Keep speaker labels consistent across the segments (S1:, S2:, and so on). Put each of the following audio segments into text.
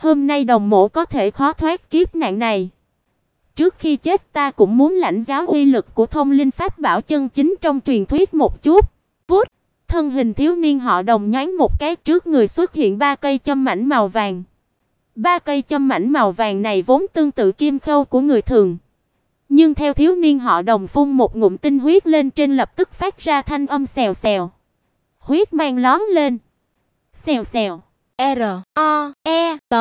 S1: Hôm nay Đồng Mộ có thể khó thoát kiếp nạn này. Trước khi chết ta cũng muốn lãnh giáo uy lực của thông linh pháp bảo chân chính trong truyền thuyết một chút. Vút, thân hình thiếu niên họ Đồng nhoáng một cái, trước người xuất hiện 3 cây châm mảnh màu vàng. 3 cây châm mảnh màu vàng này vốn tương tự kim khâu của người thường, nhưng theo thiếu niên họ Đồng phun một ngụm tinh huyết lên trên, lập tức phát ra thanh âm xèo xèo. Huyết mang lóe lên. Xèo xèo. R O E T.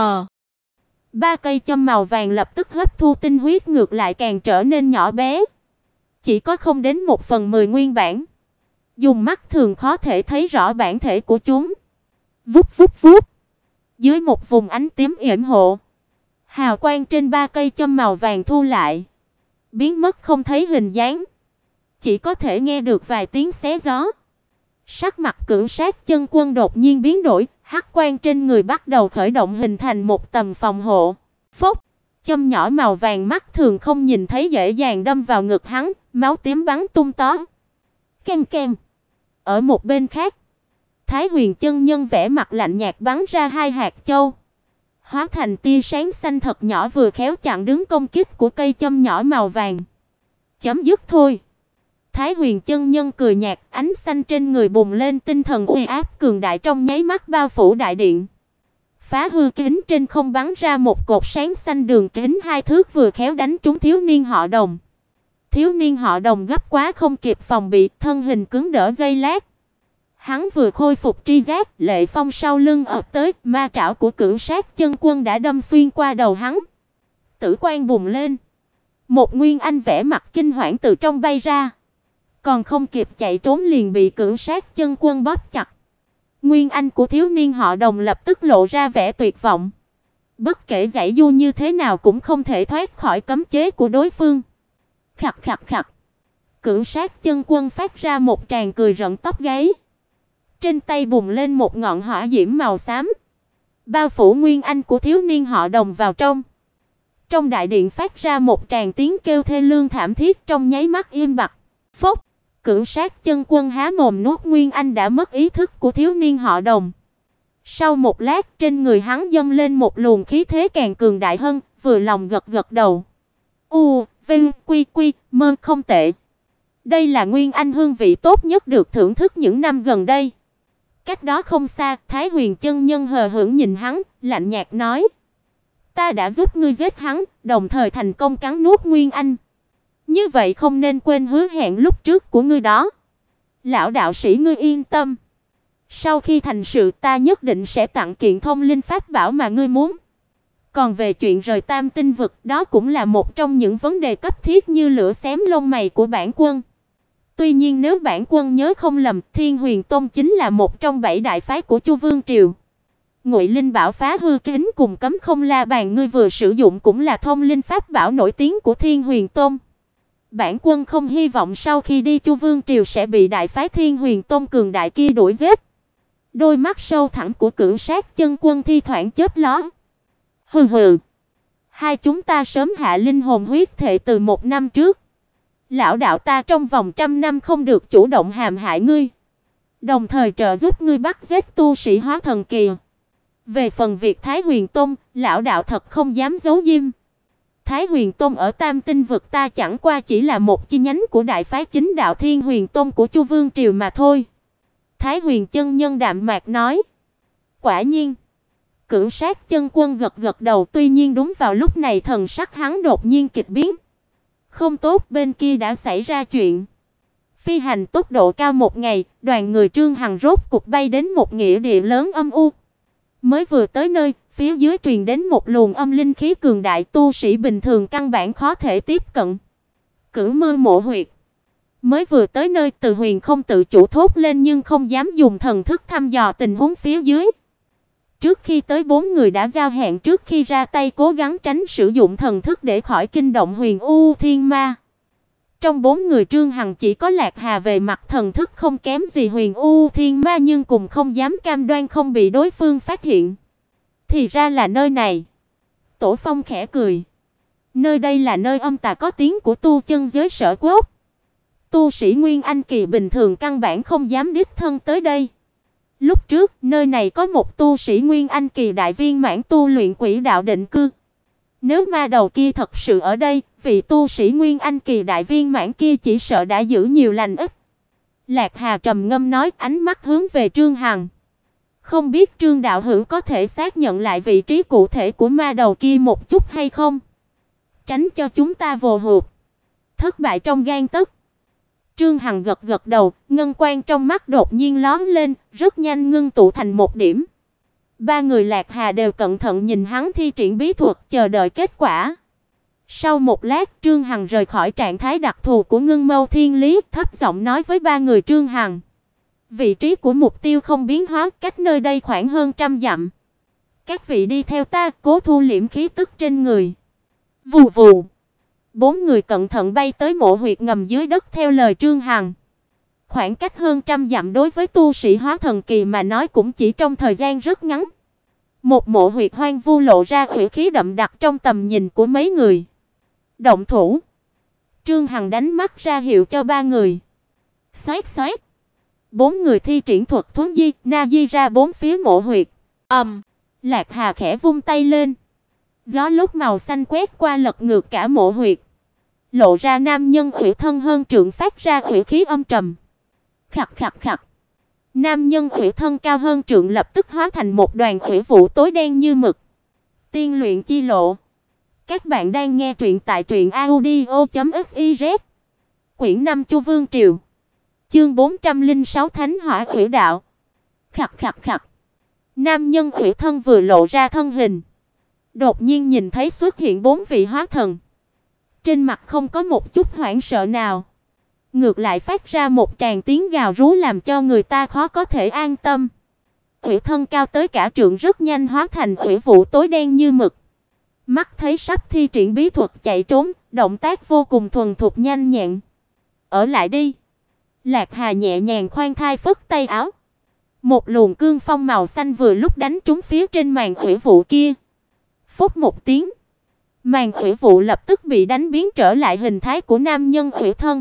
S1: 3 cây châm màu vàng lập tức hấp thu tinh huyết, ngược lại càng trở nên nhỏ bé, chỉ có không đến 1/10 nguyên bản. Dùng mắt thường khó thể thấy rõ bản thể của chúng. Vút vút vút. Dưới một vùng ánh tím yểm hộ, hào quang trên 3 cây châm màu vàng thu lại, biến mất không thấy hình dáng, chỉ có thể nghe được vài tiếng xé gió. Sắc mặt Cửu Sát Chân Quân đột nhiên biến đổi, hắc quang trên người bắt đầu khởi động, hình thành một tầng phòng hộ. Phốc, châm nhỏ màu vàng mắt thường không nhìn thấy dễ dàng đâm vào ngực hắn, máu tím bắn tung tóe. Ken ken. Ở một bên khác, Thái Huyền chân nhân vẻ mặt lạnh nhạt bắn ra 2 hạt châu, hóa thành tia sáng xanh thật nhỏ, vừa khéo chặn đứng công kích của cây châm nhỏ màu vàng. Chấm dứt thôi. Thái Huyền chân nhân cười nhạt, ánh xanh trên người bùng lên, tinh thần uy áp cường đại trong nháy mắt bao phủ đại điện. Phá hư kính trên không bắn ra một cột sáng xanh đường kính 2 thước, vừa khéo đánh trúng thiếu niên họ Đồng. Thiếu niên họ Đồng gấp quá không kịp phòng bị, thân hình cứng đỡ giây lát. Hắn vừa khôi phục tri giác, lệ phong sau lưng ập tới, ma trảo của Cửu Sát Chân Quân đã đâm xuyên qua đầu hắn. Tử quang bùng lên, một nguyên anh vẻ mặt kinh hoảng từ trong bay ra, còn không kịp chạy trốn liền bị Cửu Sát Chân Quân bóp chặt. Nguyên anh của thiếu niên họ Đồng lập tức lộ ra vẻ tuyệt vọng. Bất kể giãy giụa như thế nào cũng không thể thoát khỏi cấm chế của đối phương. Khặt khặt khặt. Cửu Sát Chân Quân phát ra một tràng cười rợn tóc gáy. Trên tay bùng lên một ngọn hỏa diễm màu xám, bao phủ nguyên anh của thiếu niên họ Đồng vào trong. Trong đại điện phát ra một tràng tiếng kêu thê lương thảm thiết, trong nháy mắt im bặt. Phốc, Cửu Sát Chân Quân há mồm nuốt nguyên anh đã mất ý thức của thiếu niên họ Đồng. Sau một lát, trên người hắn dâng lên một luồng khí thế càng cường đại hơn, vừa lòng gật gật đầu. Vinh quy quy, mơ không tệ. Đây là nguyên anh hương vị tốt nhất được thưởng thức những năm gần đây. Cách đó không xa, Thái Huyền chân nhân hờ hững nhìn hắn, lạnh nhạt nói: "Ta đã giúp ngươi giết hắn, đồng thời thành công cắn nuốt nguyên anh. Như vậy không nên quên hứa hẹn lúc trước của ngươi đó. Lão đạo sĩ ngươi yên tâm. Sau khi thành sự, ta nhất định sẽ tặng kiện thông linh pháp bảo mà ngươi muốn. Còn về chuyện rời Tam Tinh vực, đó cũng là một trong những vấn đề cấp thiết như lửa xém lông mày của bản quân. Tuy nhiên nếu bản quân nhớ không lầm, Thiên Huyền Tông chính là một trong 7 đại phái của Chu Vương triều. Ngụy Linh Bảo phá hư kính cùng Cấm Không La Bàn ngươi vừa sử dụng cũng là thông linh pháp bảo nổi tiếng của Thiên Huyền Tông. Bản quân không hy vọng sau khi đi Chu Vương triều sẽ bị đại phái Thiên Huyền Tông cường đại kia đuổi giết." Đôi mắt sâu thẳm của Cửu Sát Chân Quân thi thoảng chớp lóe. "Hừ hừ, hai chúng ta sớm hạ linh hồn huyết thệ từ 1 năm trước. Lão đạo ta trong vòng 100 năm không được chủ động hãm hại ngươi, đồng thời trợ giúp ngươi bắt giết tu sĩ hóa thần kỳ. Về phần việc Thái Huyền Tông, lão đạo thật không dám giấu giếm. Thái Huyền Tông ở Tam Tinh vực ta chẳng qua chỉ là một chi nhánh của đại phái chính đạo Thiên Huyền Tông của Chu Vương triều mà thôi." Thái Huyền chân nhân đạm mạc nói. "Quả nhiên." Cửu Sát Chân Quân gật gật đầu, tuy nhiên đúng vào lúc này thần sắc hắn đột nhiên kịch biến. Không tốt, bên kia đã xảy ra chuyện. Phi hành tốc độ cao một ngày, đoàn người Trương Hằng rốt cục bay đến một nghĩa địa lớn âm u. Mới vừa tới nơi, phía dưới truyền đến một luồng âm linh khí cường đại, tu sĩ bình thường căn bản khó thể tiếp cận. Cửu Mơ Mộ Huyệt. Mới vừa tới nơi, Từ Huyền không tự chủ thốt lên nhưng không dám dùng thần thức thăm dò tình huống phía dưới. Trước khi tới 4 người đã giao hẹn trước khi ra tay cố gắng tránh sử dụng thần thức để khỏi kinh động Huyền U Thiên Ma. Trong 4 người Trương Hằng chỉ có Lạc Hà về mặt thần thức không kém gì Huyền U Thiên Ma, nhưng cùng không dám cam đoan không bị đối phương phát hiện. Thì ra là nơi này. Tổ Phong khẽ cười. Nơi đây là nơi âm tà có tiếng của tu chân giới Sở Quốc. Tu sĩ Nguyên Anh kỳ bình thường căn bản không dám đích thân tới đây. Lúc trước, nơi này có một tu sĩ Nguyên Anh kỳ đại viên mãn tu luyện quỷ đạo định cư. Nếu ma đầu kia thật sự ở đây, vị tu sĩ Nguyên Anh kỳ đại viên mãn kia chỉ sợ đã giữ nhiều lành ít. Lạc Hà trầm ngâm nói, ánh mắt hướng về Trương Hằng. Không biết Trương đạo hữu có thể xác nhận lại vị trí cụ thể của ma đầu kia một chút hay không? Tránh cho chúng ta vồ hụt, thất bại trong gang tấc. Trương Hằng gật gật đầu, ngân quang trong mắt đột nhiên lóe lên, rất nhanh ngưng tụ thành một điểm. Ba người Lạc Hà đều cẩn thận nhìn hắn thi triển bí thuật, chờ đợi kết quả. Sau một lát, Trương Hằng rời khỏi trạng thái đặc thù của Ngưng Mâu Thiên Lý, thấp giọng nói với ba người Trương Hằng: "Vị trí của mục tiêu không biến hóa, cách nơi đây khoảng hơn 100 dặm. Các vị đi theo ta, cố thu liễm khí tức trên người." Vù vù. Bốn người cẩn thận bay tới mộ huyệt ngầm dưới đất theo lời Trương Hằng. Khoảng cách hơn 100 dặm đối với tu sĩ hóa thần kỳ mà nói cũng chỉ trong thời gian rất ngắn. Một mộ huyệt hoang vu lộ ra uy khí đậm đặc trong tầm nhìn của mấy người. Động thủ. Trương Hằng đánh mắt ra hiệu cho ba người. Xoát xoát. Bốn người thi triển thuật thuấn di, na di ra bốn phía mộ huyệt. Lạc Hà khẽ vung tay lên. Gió lúc màu xanh quét qua lật ngược cả mộ huyệt. Lộ ra nam nhân ủy thân hơn trượng phát ra ủy khí âm trầm. Khặt khặt khặt. Nam nhân ủy thân cao hơn trượng lập tức hóa thành một đoàn ủy vụ tối đen như mực. Tiên luyện chi lộ. Các bạn đang nghe truyện tại truyệnaudio.fiz. Quyển 5 Chu Vương Triều. Chương 406 Thánh Hỏa Ủy Đạo. Khặt khặt khặt. Nam nhân ủy thân vừa lộ ra thân hình, đột nhiên nhìn thấy xuất hiện bốn vị hóa thần. Trên mặt không có một chút hoảng sợ nào, ngược lại phát ra một tràng tiếng gào rú làm cho người ta khó có thể an tâm. Ủy thân cao tới cả trượng rất nhanh hóa thành ủy vụ tối đen như mực. Mắt thấy sắp thi triển bí thuật chạy trốn, động tác vô cùng thuần thục nhanh nhẹn. Ở lại đi. Lạc Hà nhẹ nhàng khoan thai phất tay áo. Một luồng cương phong màu xanh vừa lúc đánh trúng phía trên màn ủy vụ kia. Phốc một tiếng, màn ủy vụ lập tức bị đánh biến trở lại hình thái của nam nhân ủy thân.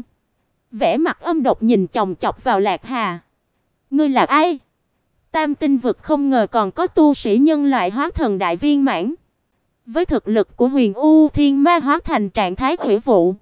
S1: Vẻ mặt âm độc nhìn chòng chọc vào Lạc Hà. Ngươi là ai? Tam tinh vực không ngờ còn có tu sĩ nhân loại hóa thần đại viên mãn. Với thực lực của Huyền U Thiên Ma hóa thành trạng thái ủy vụ,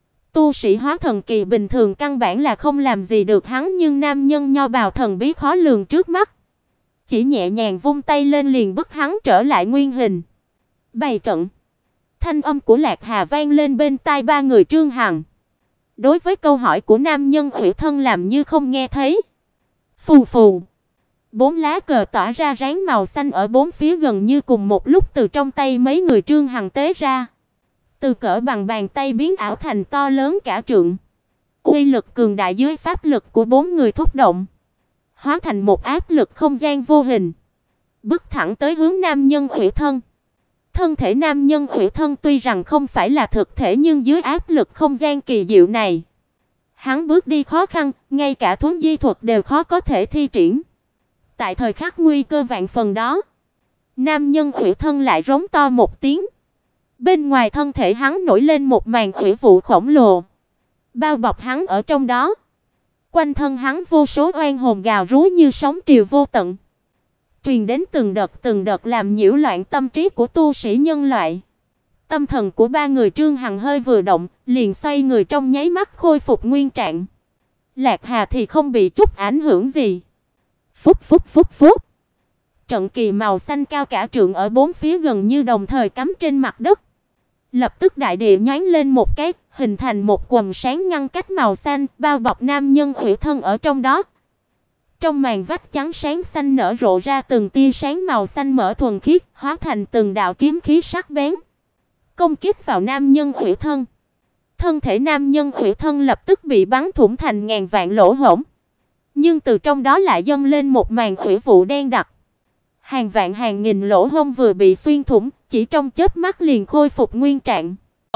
S1: tu sĩ hóa thần kỳ bình thường căn bản là không làm gì được hắn, nhưng nam nhân nho bào thần bí khó lường trước mắt, chỉ nhẹ nhàng vung tay lên liền bức hắn trở lại nguyên hình. Bày trận. Thanh âm của Lạc Hà vang lên bên tai ba người Trương Hằng. Đối với câu hỏi của nam nhân ủy thân làm như không nghe thấy. Phù phù. Bốn lá cờ tỏa ra ráng màu xanh ở bốn phía gần như cùng một lúc từ trong tay mấy người Trương Hằng tế ra. Từ cỡ bằng bàn tay biến ảo thành to lớn cả trượng. Uy lực cường đại dưới pháp lực của bốn người thúc động, hóa thành một áp lực không gian vô hình, bước thẳng tới hướng nam nhân ủy thân. Thân thể nam nhân ủy thân tuy rằng không phải là thực thể, nhưng dưới áp lực không gian kỳ diệu này, hắn bước đi khó khăn, ngay cả thuấn di thuật đều khó có thể thi triển. Tại thời khắc nguy cơ vạn phần đó, nam nhân ủy thân lại rống to một tiếng. Bên ngoài thân thể hắn nổi lên một màn ủy vụ khổng lồ, bao bọc hắn ở trong đó. Quanh thân hắn vô số oan hồn gào rú như sóng triều vô tận, truyền đến từng đợt làm nhiễu loạn tâm trí của tu sĩ nhân loại. Tâm thần của ba người Trương Hằng hơi vừa động, liền xoay người trong nháy mắt khôi phục nguyên trạng. Lạc Hà thì không bị chút ảnh hưởng gì. Phúc phúc phúc phúc. Trận kỳ màu xanh cao cả trượng ở bốn phía gần như đồng thời cắm trên mặt đất. Lập tức đại địa nhoáng lên một cái, hình thành một quầng sáng ngăn cách màu xanh, bao bọc nam nhân ủy thân ở trong đó. Trong màn vách trắng sáng xanh nở rộ ra từng tia sáng màu xanh mỡ thuần khiết, hóa thành từng đạo kiếm khí sắc bén, công kích vào nam nhân ủy thân. Thân thể nam nhân ủy thân lập tức bị bắn thủng thành ngàn vạn lỗ hổng, nhưng từ trong đó lại dâng lên một màn ủy vụ đen đặc. Hàng vạn hàng nghìn lỗ hổng vừa bị xuyên thủng, chỉ trong chớp mắt liền khôi phục nguyên trạng.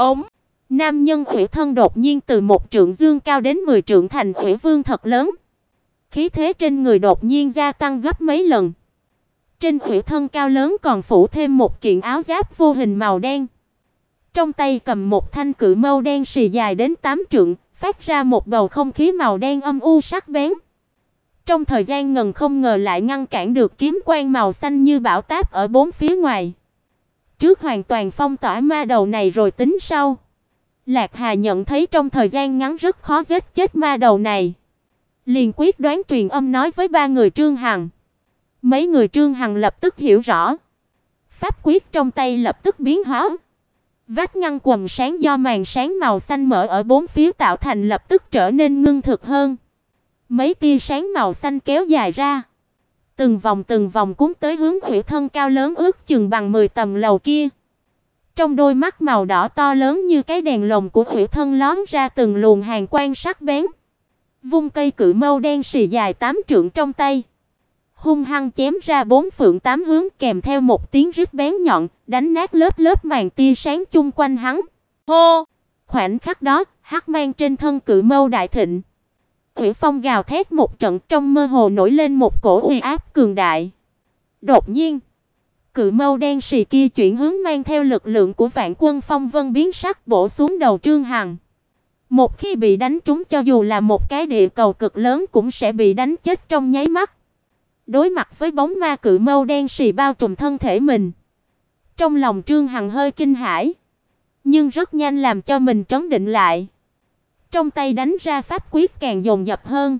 S1: Nam nhân ủy thân đột nhiên từ một trượng dương cao đến 10 trượng thành ủy vương thật lớn. Khí thế trên người đột nhiên gia tăng gấp mấy lần. Trên ủy thân cao lớn còn phủ thêm một kiện áo giáp vô hình màu đen. Trong tay cầm một thanh cự mâu đen xì dài đến 8 trượng, phát ra một bầu không khí màu đen âm u sắc bén. Trong thời gian ngần không ngờ lại ngăn cản được kiếm quang màu xanh như bão táp ở bốn phía ngoài. Trước hoàn toàn phong tỏa ma đầu này rồi tính sau. Lạc Hà nhận thấy trong thời gian ngắn rất khó giết chết ma đầu này. Liền quyết đoán truyền âm nói với ba người Trương Hằng. Mấy người Trương Hằng lập tức hiểu rõ. Pháp quyết trong tay lập tức biến hóa. Vách ngăn quầng sáng do màn sáng màu xanh mở ở bốn phía tạo thành lập tức trở nên ngưng thực hơn. Mấy tia sáng màu xanh kéo dài ra, từng vòng cuốn tới hướng Hủy Thân cao lớn ước chừng bằng 10 tầng lầu kia. Trong đôi mắt màu đỏ to lớn như cái đèn lồng của Hủy Thân lóe ra từng luồng hàn quang sắc bén. Vung cây cự mâu đen xì dài 8 trượng trong tay, hung hăng chém ra bốn phượng tám hướng, kèm theo một tiếng rít bén nhọn, đánh nát lớp lớp màn tia sáng chung quanh hắn. Hô! Khoảnh khắc đó, hắc mang trên thân cự mâu đại thịnh. Hủy Phong gào thét một trận, trong mơ hồ nổi lên một cổ uy áp cường đại. Đột nhiên, cự mâu đen xì kia chuyển hướng mang theo lực lượng của vạn quân phong vân biến sắc bổ xuống đầu Trương Hằng. Một khi bị đánh trúng cho dù là một cái địa cầu cực lớn cũng sẽ bị đánh chết trong nháy mắt. Đối mặt với bóng ma cự mâu đen xì bao trùm thân thể mình, trong lòng Trương Hằng hơi kinh hãi, nhưng rất nhanh làm cho mình trấn định lại. Trong tay đánh ra pháp quyết càng dồn dập hơn.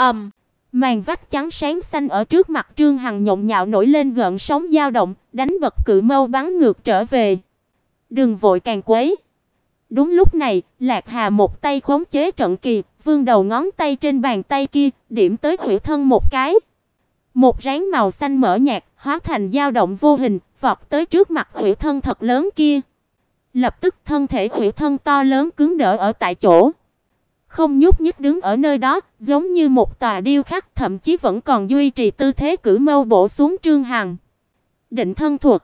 S1: Màn vách trắng sáng xanh ở trước mặt Trương Hằng nhộn nhạo nổi lên gợn sóng dao động, đánh bật cự mâu bắn ngược trở về. Đừng vội càng quấy. Đúng lúc này, Lạc Hà một tay khống chế trận kỳ, vươn đầu ngón tay trên bàn tay kia, điểm tới Hủy Thân một cái. Một ráng màu xanh mở nhạt, hóa thành dao động vô hình, vọt tới trước mặt Hủy Thân thật lớn kia. Lập tức thân thể Hủy Thân to lớn cứng đờ ở tại chỗ, không nhúc nhích đứng ở nơi đó, giống như một tòa điêu khắc, thậm chí vẫn còn duy trì tư thế cử mâu bổ xuống Trương Hằng. Định thân thuật.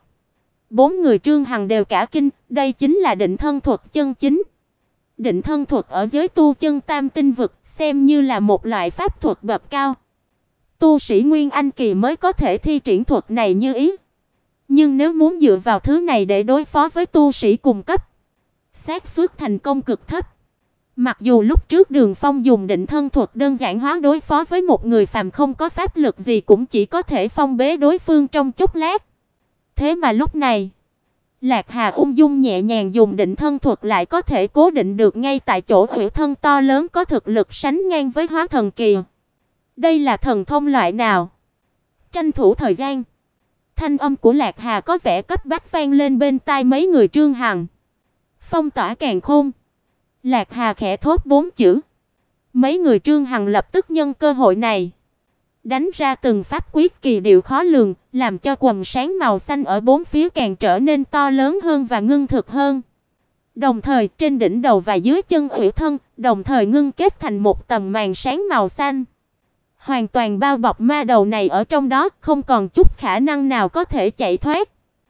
S1: Bốn người Trương Hằng đều cả kinh, đây chính là định thân thuật chân chính. Định thân thuật ở giới tu chân tam tinh vực xem như là một loại pháp thuật bậc cao. Tu sĩ Nguyên Anh kỳ mới có thể thi triển thuật này như ý. Nhưng nếu muốn dựa vào thứ này để đối phó với tu sĩ cùng cấp, xác suất thành công cực thấp. Mặc dù lúc trước Đường Phong dùng định thân thuật đơn giản hóa đối phó với một người phàm không có pháp lực gì cũng chỉ có thể phong bế đối phương trong chốc lát. Thế mà lúc này, Lạc Hà ung dung nhẹ nhàng dùng định thân thuật lại có thể cố định được ngay tại chỗ Hủy Thân to lớn có thực lực sánh ngang với hóa thần kỳ. Đây là thần thông loại nào? Tranh thủ thời gian. Thanh âm của Lạc Hà có vẻ cấp bách vang lên bên tai mấy người Trương Hằng. Phong tỏa càn khôn. Lạc Hà khẽ thốt 4 chữ. Mấy người Trương Hằng lập tức nhân cơ hội này đánh ra từng pháp quyết kỳ diệu khó lường, làm cho quầng sáng màu xanh ở bốn phía càng trở nên to lớn hơn và ngưng thực hơn. Đồng thời, trên đỉnh đầu và dưới chân Hủy Thân, đồng thời ngưng kết thành một tầng màn sáng màu xanh, hoàn toàn bao bọc ma đầu này ở trong đó, không còn chút khả năng nào có thể chạy thoát.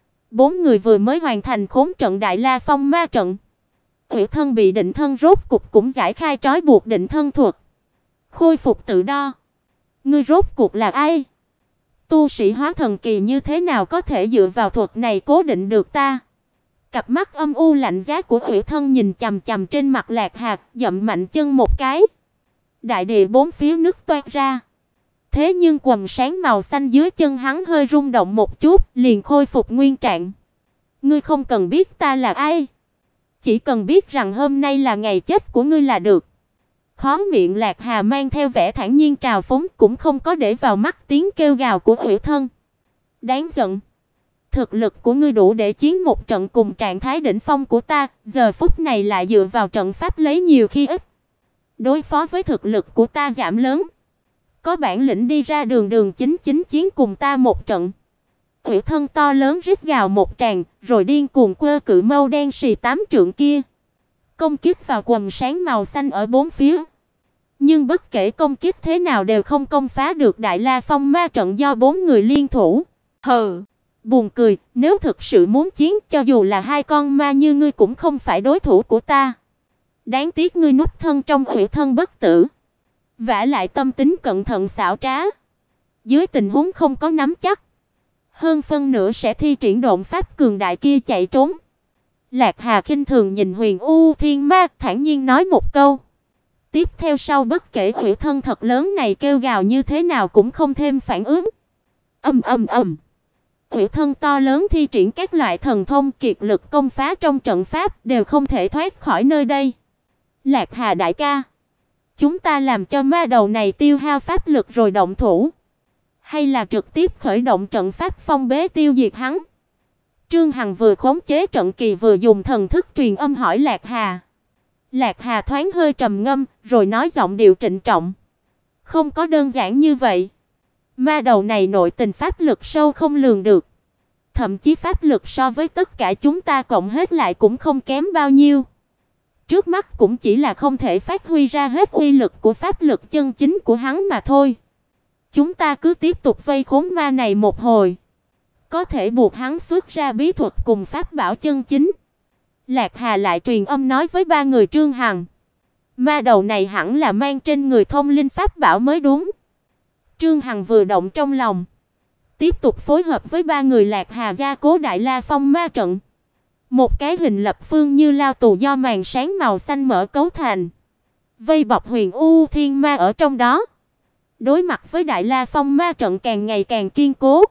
S1: Bốn người vừa mới hoàn thành khốn trận Đại La Phong ma trận. Hủy Thân bị định thân rốt cục cũng giải khai trói buộc định thân thuật, khôi phục tự do. Ngươi rốt cuộc là ai? Tu sĩ hóa thần kỳ như thế nào có thể dựa vào thuật này cố định được ta? Cặp mắt âm u lạnh giá của Hủy Thân nhìn chằm chằm trên mặt Lạc Hà, dậm mạnh chân một cái. Đại địa bốn phía nứt toát ra. Thế nhưng quầng sáng màu xanh dưới chân hắn hơi rung động một chút, liền khôi phục nguyên trạng. Ngươi không cần biết ta là ai, chỉ cần biết rằng hôm nay là ngày chết của ngươi là được. Khóe miệng Lạc Hà mang theo vẻ thản nhiên trào phúng, cũng không có để vào mắt tiếng kêu gào của Hủy Thân. Đáng giận. Thực lực của ngươi đủ để chiến một trận cùng trạng thái đỉnh phong của ta, giờ phút này lại dựa vào trận pháp lấy nhiều khi ít. Đối phó với thực lực của ta giảm lớn. Có bản lĩnh đi ra đường chính chiến cùng ta một trận. Hủy Thân to lớn rít gào một tràng, rồi điên cuồng quơ cự mâu đen xì 8 trượng kia, công kích vào quầng sáng màu xanh ở bốn phía. Nhưng bất kể công kích thế nào đều không công phá được Đại La Phong ma trận do bốn người liên thủ. Hừ, buồn cười, nếu thực sự muốn chiến, cho dù là hai con ma như ngươi cũng không phải đối thủ của ta. Đáng tiếc ngươi núp thân trong Hủy Thân bất tử, vả lại tâm tính cẩn thận xảo trá. Dưới tình huống không có nắm chắc, hơn phân nửa sẽ thi triển độn pháp cường đại kia chạy trốn. Lạc Hà khinh thường nhìn Huyền U Thiên Ma, thản nhiên nói một câu. Tiếp theo sau bất kể hủy thân thật lớn này kêu gào như thế nào cũng không thêm phản ứng. Ầm ầm ầm. Hủy thân to lớn thi triển các loại thần thông kiệt lực công phá trong trận pháp đều không thể thoát khỏi nơi đây. Lạc Hà đại ca, chúng ta làm cho ma đầu này tiêu hao pháp lực rồi động thủ, hay là trực tiếp khởi động trận pháp phong bế tiêu diệt hắn? Trương Hằng vừa khống chế trận kỳ vừa dùng thần thức truyền âm hỏi Lạc Hà. Lạc Hà thoáng hơi trầm ngâm, rồi nói giọng điệu trịnh trọng: "Không có đơn giản như vậy. Ma đầu này nội tình pháp lực sâu không lường được, thậm chí pháp lực so với tất cả chúng ta cộng hết lại cũng không kém bao nhiêu. Trước mắt cũng chỉ là không thể phát huy ra hết uy lực của pháp lực chân chính của hắn mà thôi. Chúng ta cứ tiếp tục vây khốn ma này một hồi, có thể buộc hắn xuất ra bí thuật cùng pháp bảo chân chính." Lạc Hà lại truyền âm nói với ba người Trương Hằng: "Ma đầu này hẳn là mang trên người thông linh pháp bảo mới đúng." Trương Hằng vừa động trong lòng, tiếp tục phối hợp với ba người Lạc Hà gia cố Đại La Phong ma trận. Một cái hình lập phương như lao tù do màn sáng màu xanh mở cấu thành, vây bọc Huyền U Thiên Ma ở trong đó. Đối mặt với Đại La Phong ma trận càng ngày càng kiên cố,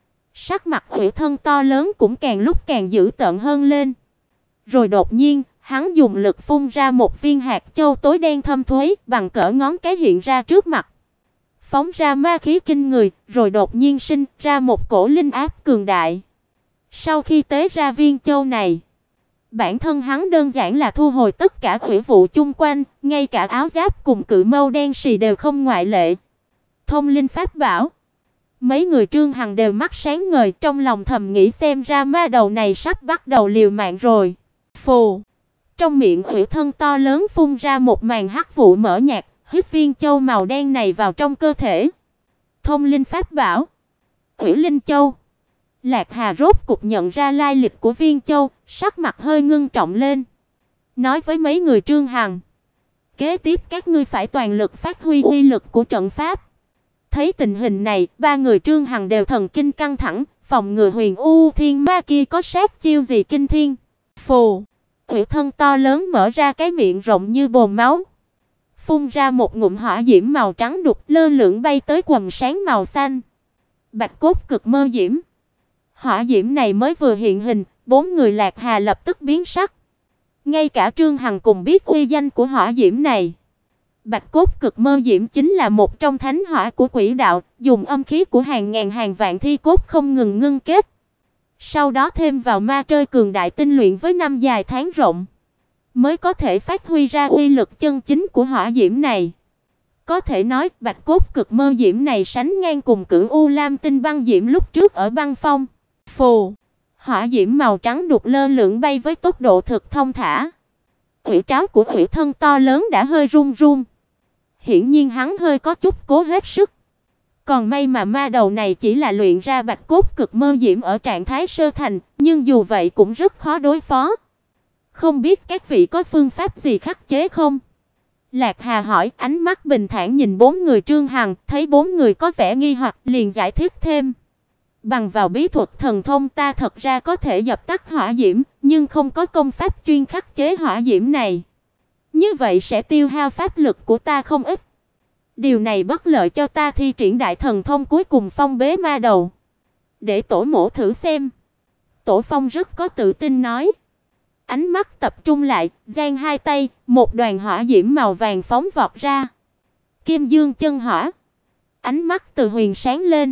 S1: sắc mặt Hủy Thân to lớn cũng càng lúc càng dữ tợn hơn lên. Rồi đột nhiên, hắn dùng lực phun ra một viên hạt châu tối đen thâm thúy bằng cỡ ngón cái hiện ra trước mặt, phóng ra ma khí kinh người, rồi đột nhiên sinh ra một cổ linh áp cường đại. Sau khi tế ra viên châu này, bản thân hắn đơn giản là thu hồi tất cả hủy vụ chung quanh, ngay cả áo giáp cùng cự mâu đen xì đều không ngoại lệ. Thông linh pháp bảo. Mấy người Trương Hằng đều mắt sáng ngời, trong lòng thầm nghĩ xem ra ma đầu này sắp bắt đầu liều mạng rồi. Phù. Trong miệng Hủy Thân to lớn phun ra một màn hắc vụ mở nhạt, hít viên châu màu đen này vào trong cơ thể. Thông linh pháp bảo. Hủy Linh Châu. Lạc Hà rốt cục nhận ra lai lịch của viên châu, sắc mặt hơi ngưng trọng lên, nói với mấy người Trương Hằng: "Kế tiếp các ngươi phải toàn lực phát huy uy lực của trận pháp." Thấy tình hình này, ba người Trương Hằng đều thần kinh căng thẳng, phòng ngừa Huyền U Thiên Ma kia có sát chiêu gì kinh thiên. Phù. Hủy Thân to lớn mở ra cái miệng rộng như bồn máu, phun ra một ngụm hỏa diễm màu trắng đục lơ lửng bay tới quầng sáng màu xanh. Bạch cốt cực mơ diễm. Hỏa diễm này mới vừa hiện hình, bốn người Lạc Hà lập tức biến sắc. Ngay cả Trương Hằng cùng biết uy danh của hỏa diễm này. Bạch cốt cực mơ diễm chính là một trong thánh hỏa của quỷ đạo, dùng âm khí của hàng ngàn hàng vạn thi cốt không ngừng ngưng kết. Sau đó thêm vào ma trơi cường đại tinh luyện với năm dài tháng rộng, mới có thể phát huy ra uy lực chân chính của hỏa diễm này. Có thể nói, bạch cốt cực mơ diễm này sánh ngang cùng Cửu U Lam tinh băng diễm lúc trước ở băng phong. Phù. Hỏa diễm màu trắng đục lơ lửng bay với tốc độ thực thông thả. Hủy tráo của Hủy Thân to lớn đã hơi run run. Hiển nhiên hắn hơi có chút cố hết sức. Còn may mà ma đầu này chỉ là luyện ra bạch cốt cực mơ diễm ở trạng thái sơ thành, nhưng dù vậy cũng rất khó đối phó. Không biết các vị có phương pháp gì khắc chế không? Lạc Hà hỏi, ánh mắt bình thản nhìn bốn người Trương Hằng, thấy bốn người có vẻ nghi hoặc, liền giải thích thêm. Bằng vào bí thuật thần thông ta thật ra có thể dập tắt hỏa diễm, nhưng không có công pháp chuyên khắc chế hỏa diễm này. Như vậy sẽ tiêu hao pháp lực của ta không ít. Điều này bất lợi cho ta thi triển đại thần thông cuối cùng phong bế ma đầu. Để tổ mổ thử xem. Tổ Phong rất có tự tin nói. Ánh mắt tập trung lại, giang hai tay, một đoàn hỏa diễm màu vàng phóng vọt ra. Kim Dương chân hỏa. Ánh mắt Từ Huyền sáng lên.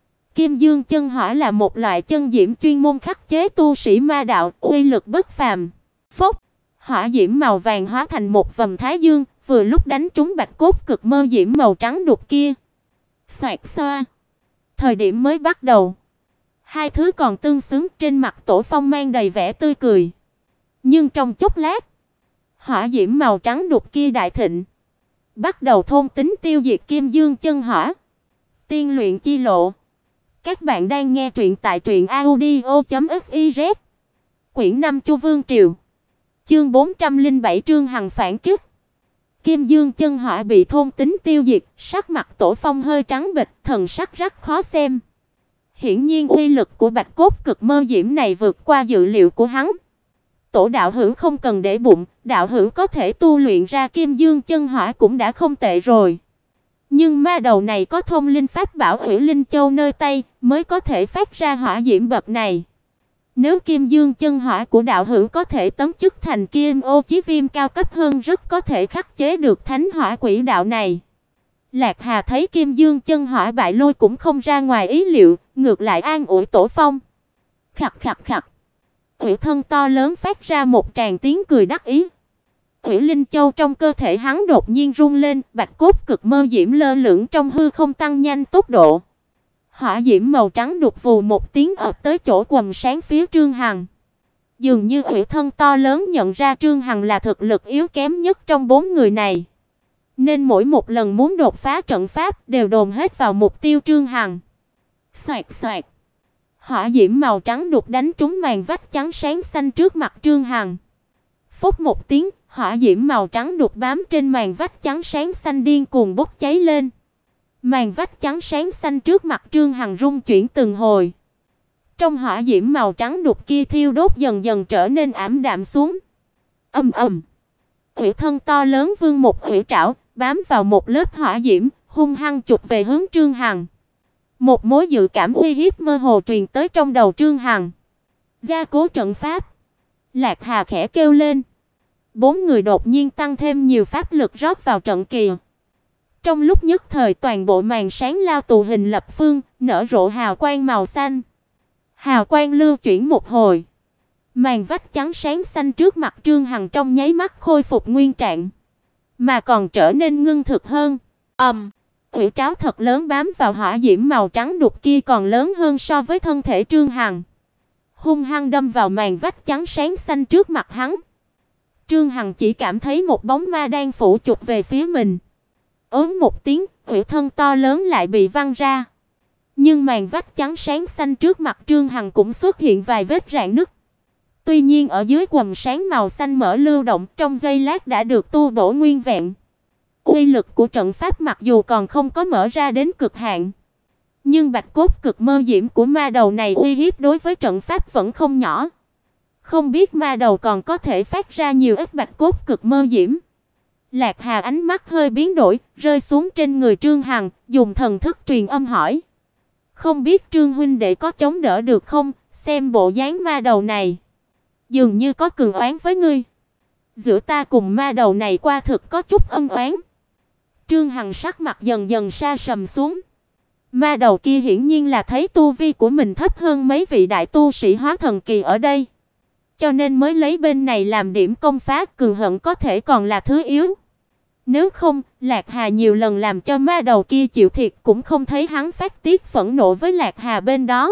S1: Kim Dương chân hỏa là một loại chân diễm chuyên môn khắc chế tu sĩ ma đạo, uy lực bất phàm. Phốc, hỏa diễm màu vàng hóa thành một vầng thái dương, vừa lúc đánh trúng bạch cốt cực mơ diễm màu trắng đục kia. Xoạt xoa. Thời điểm mới bắt đầu, hai thứ còn tương xứng, trên mặt Tổ Phong mang đầy vẻ tươi cười. Nhưng trong chốc lát, hỏa diễm màu trắng đục kia đại thịnh, bắt đầu thôn tính tiêu diệt Kim Dương chân hỏa. Tiên luyện chi lộ. Các bạn đang nghe truyện tại truyệnaudio.fiz. Quyển 5 Chu Vương Triều. Chương 407 Trương Hằng phản kích. Kim Dương chân hỏa bị thôn tính tiêu diệt, sắc mặt Tổ Phong hơi trắng bệch, thần sắc rất khó xem. Hiển nhiên uy lực của bạch cốt cực mơ diễm này vượt qua dự liệu của hắn. tổ đạo hữu không cần để bụng, đạo hữu có thể tu luyện ra Kim Dương chân hỏa cũng đã không tệ rồi. Nhưng ma đầu này có thông linh pháp bảo Hủy Linh Châu nơi tay, mới có thể phát ra hỏa diễm bậc này. Nếu Kim Dương chân hỏa của đạo hữu có thể tấm chức thành Kim Ô Chí Viêm cao cấp hơn, rất có thể khắc chế được thánh hỏa quỷ đạo này. Lạc Hà thấy Kim Dương chân hỏa bại lui cũng không ra ngoài ý liệu, ngược lại an ủi Tổ Phong. Khặc khặc khặc. Hủy thân to lớn phát ra một tràng tiếng cười đắc ý. Hủy Linh Châu trong cơ thể hắn đột nhiên rung lên, bạch cốt cực mơ diễm lơ lửng trong hư không tăng nhanh tốc độ. Hỏa diễm màu trắng đục vù một tiếng ập tới chỗ quầng sáng phía Trương Hằng. Dường như Hủy thân to lớn nhận ra Trương Hằng là thực lực yếu kém nhất trong 4 người này, nên mỗi một lần muốn đột phá trận pháp đều dồn hết vào mục tiêu Trương Hằng. Xoẹt xoẹt. Hỏa diễm màu trắng đục đánh trúng màn vách trắng sáng xanh trước mặt Trương Hằng. Phốc một tiếng, hỏa diễm màu trắng đục bám trên màn vách trắng sáng xanh điên cuồng bốc cháy lên. Màn vách trắng sáng xanh trước mặt Trương Hằng rung chuyển từng hồi. Trong hỏa diễm màu trắng đục kia thiêu đốt dần dần trở nên ảm đạm xuống. Ầm ầm. Hủy thân to lớn vươn một hủy trảo, bám vào một lớp hỏa diễm, hung hăng chụp về hướng Trương Hằng. Một mối dự cảm uy hiếp mơ hồ truyền tới trong đầu Trương Hằng. Gia cố trận pháp. Lạc Hà khẽ kêu lên. 4 người đột nhiên tăng thêm nhiều pháp lực rót vào trận kỳ. Trong lúc nhất thời toàn bộ màn sáng lao tù hình lập phương, nở rộ hào quang màu xanh. Hào quang lưu chuyển một hồi, màn vách trắng sáng xanh trước mặt Trương Hằng trong nháy mắt khôi phục nguyên trạng, mà còn trở nên ngưng thực hơn. Hủy tráo thật lớn bám vào hỏa diễm màu trắng đục kia còn lớn hơn so với thân thể Trương Hằng, hung hăng đâm vào màn vách trắng sáng xanh trước mặt hắn. Trương Hằng chỉ cảm thấy một bóng ma đang phủ chụp về phía mình. Ốm một tiếng, hủy thân to lớn lại bị văng ra. Nhưng màn vách trắng sáng xanh trước mặt Trương Hằng cũng xuất hiện vài vết rạn nứt. Tuy nhiên ở dưới quầng sáng màu xanh mở lưu động, trong giây lát đã được tu bổ nguyên vẹn. Uy lực của trận pháp mặc dù còn không có mở ra đến cực hạn, nhưng bạch cốt cực mơ diễm của ma đầu này uy hiếp đối với trận pháp vẫn không nhỏ. Không biết ma đầu còn có thể phát ra nhiều ít bạch cốt cực mơ diễm. Lạc Hà ánh mắt hơi biến đổi, rơi xuống trên người Trương Hằng, dùng thần thức truyền âm hỏi. Không biết Trương huynh đệ có chống đỡ được không, xem bộ dáng ma đầu này dường như có cường oán với ngươi. Giữa ta cùng ma đầu này qua thực có chút ân oán. Trương Hằng sắc mặt dần dần sa sầm xuống. Ma đầu kia hiển nhiên là thấy tu vi của mình thấp hơn mấy vị đại tu sĩ hóa thần kỳ ở đây, cho nên mới lấy bên này làm điểm công phá, cường hận có thể còn là thứ yếu. Nếu không, Lạc Hà nhiều lần làm cho ma đầu kia chịu thiệt cũng không thấy hắn phát tiết phẫn nộ với Lạc Hà bên đó.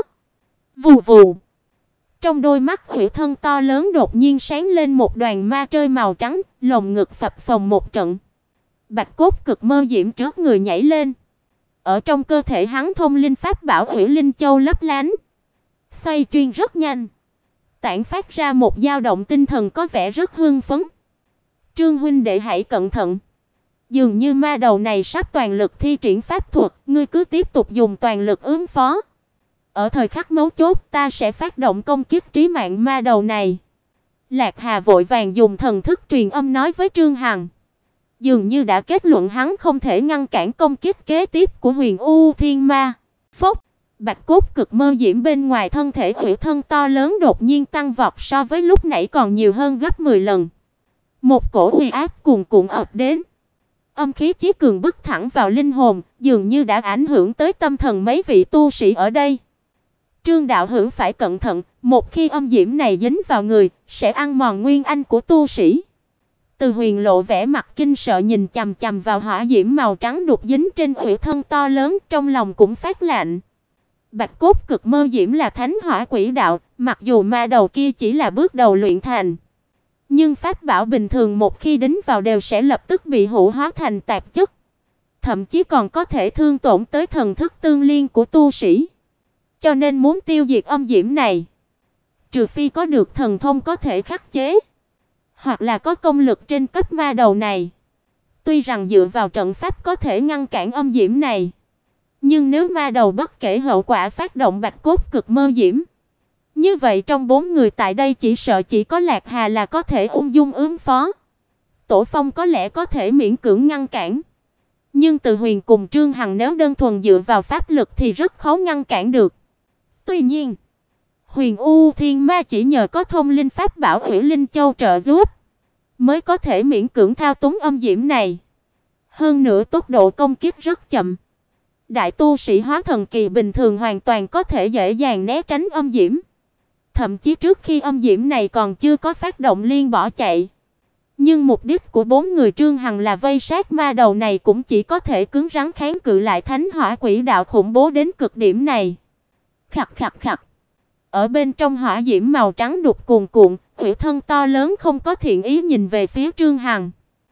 S1: Vù vù. Trong đôi mắt hủy thân to lớn đột nhiên sáng lên một đoàn ma trơi màu trắng, lồng ngực phập phồng một trận. Bạch cốt cực mơ diễm trước người nhảy lên. Ở trong cơ thể hắn thông linh pháp bảo Hủy Linh Châu lấp lánh, xoay chuyển rất nhanh, tản phát ra một dao động tinh thần có vẻ rất hưng phấn. Trương huynh đệ hãy cẩn thận. Dường như ma đầu này sắp toàn lực thi triển pháp thuật, ngươi cứ tiếp tục dùng toàn lực ứng phó. Ở thời khắc mấu chốt, ta sẽ phát động công kích trí mạng ma đầu này. Lạc Hà vội vàng dùng thần thức truyền âm nói với Trương Hằng. Dường như đã kết luận hắn không thể ngăn cản công kích kế tiếp của Huyền U Thiên Ma. Phốc, bạch cốt cực mơ diễm bên ngoài thân thể hủy thân to lớn đột nhiên tăng vọt so với lúc nãy còn nhiều hơn gấp 10 lần. Một cổ uy áp cuồn cuộn ập đến. Âm khí chí cường bức thẳng vào linh hồn, dường như đã ảnh hưởng tới tâm thần mấy vị tu sĩ ở đây. Trương đạo hữu phải cẩn thận, một khi âm diễm này dính vào người, sẽ ăn mòn nguyên anh của tu sĩ. Từ Huyền lộ vẻ mặt kinh sợ nhìn chằm chằm vào hỏa diễm màu trắng đục dính trên hủy thân to lớn, trong lòng cũng phát lạnh. Bạch cốt cực mơ diễm là thánh hỏa quỷ đạo, mặc dù ma đầu kia chỉ là bước đầu luyện thành, nhưng pháp bảo bình thường một khi đính vào đều sẽ lập tức bị hủ hóa thành tạp chất, thậm chí còn có thể thương tổn tới thần thức tương liên của tu sĩ. Cho nên muốn tiêu diệt âm diễm này, trừ phi có được thần thông có thể khắc chế, hoặc là có công lực trên cấp ma đầu này. Tuy rằng dựa vào trận pháp có thể ngăn cản âm diễm này, nhưng nếu ma đầu bất kể hậu quả phát động bạch cốt cực mơ diễm, Như vậy trong 4 người tại đây chỉ sợ chỉ có Lạc Hà là có thể ung dung ứng phó. Tổ Phong có lẽ có thể miễn cưỡng ngăn cản, nhưng Từ Huyền cùng Trương Hằng nếu đơn thuần dựa vào pháp lực thì rất khó ngăn cản được. Tuy nhiên, Huyền U Thiên Ma chỉ nhờ có thông linh pháp bảo Hủy Linh Châu trợ giúp, mới có thể miễn cưỡng thao túng âm diễm này. Hơn nữa tốc độ công kích rất chậm. Đại tu sĩ hóa thần kỳ bình thường hoàn toàn có thể dễ dàng né tránh âm diễm. Thậm chí trước khi âm diễm này còn chưa có phát động liền bỏ chạy. Nhưng mục đích của 4 người Trương Hằng là vây sát ma đầu này cũng chỉ có thể cứng rắn kháng cự lại thánh hỏa quỷ đạo khủng bố đến cực điểm này. Khặt khặt khặt. Ở bên trong hỏa diễm màu trắng đục cuồn cuộn, hủy thân to lớn không có thiện ý nhìn về phía Trương Hằng.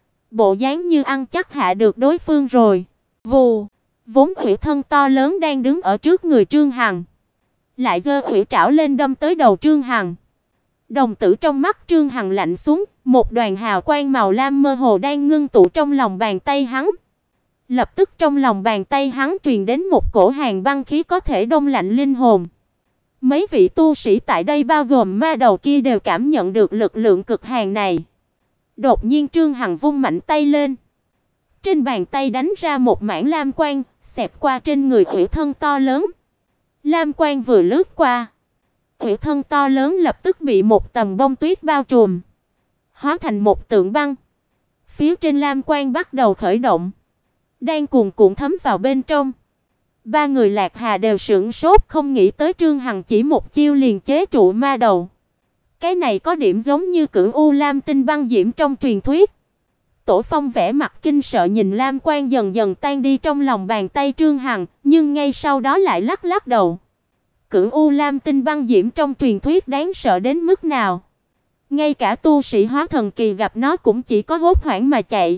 S1: Bộ dáng như ăn chắc hạ được đối phương rồi. Vù, vốn hủy thân to lớn đang đứng ở trước người Trương Hằng, lại giơ hủy trảo lên đâm tới đầu Trương Hằng. Đồng tử trong mắt Trương Hằng lạnh xuống, một đoàn hào quang màu lam mơ hồ đang ngưng tụ trong lòng bàn tay hắn. Lập tức trong lòng bàn tay hắn truyền đến một cổ hàn băng khí có thể đông lạnh linh hồn. Mấy vị tu sĩ tại đây bao gồm ma đầu kia đều cảm nhận được lực lượng cực hàn này. Đột nhiên Trương Hằng vung mạnh tay lên. Trên bàn tay đánh ra một mảng lam quang, xẹt qua trên người hủy thân to lớn. Lam quang vừa lướt qua, hủy thân to lớn lập tức bị một tầng bông tuyết bao trùm, hóa thành một tượng băng. Phía trên lam quang bắt đầu khởi động, đang cuồn cuộn thấm vào bên trong. Ba người Lạc Hà đều sửng sốt, không nghĩ tới Trương Hằng chỉ một chiêu liền chế trụ ma đầu. Cái này có điểm giống như Cửu U Lam Tinh băng diễm trong truyền thuyết. Tổ Phong vẻ mặt kinh sợ nhìn lam quang dần dần tan đi trong lòng bàn tay Trương Hằng, nhưng ngay sau đó lại lắc lắc đầu. Cửu U Lam Tinh băng diễm trong truyền thuyết đáng sợ đến mức nào? Ngay cả tu sĩ hóa thần kỳ gặp nó cũng chỉ có hốt hoảng mà chạy.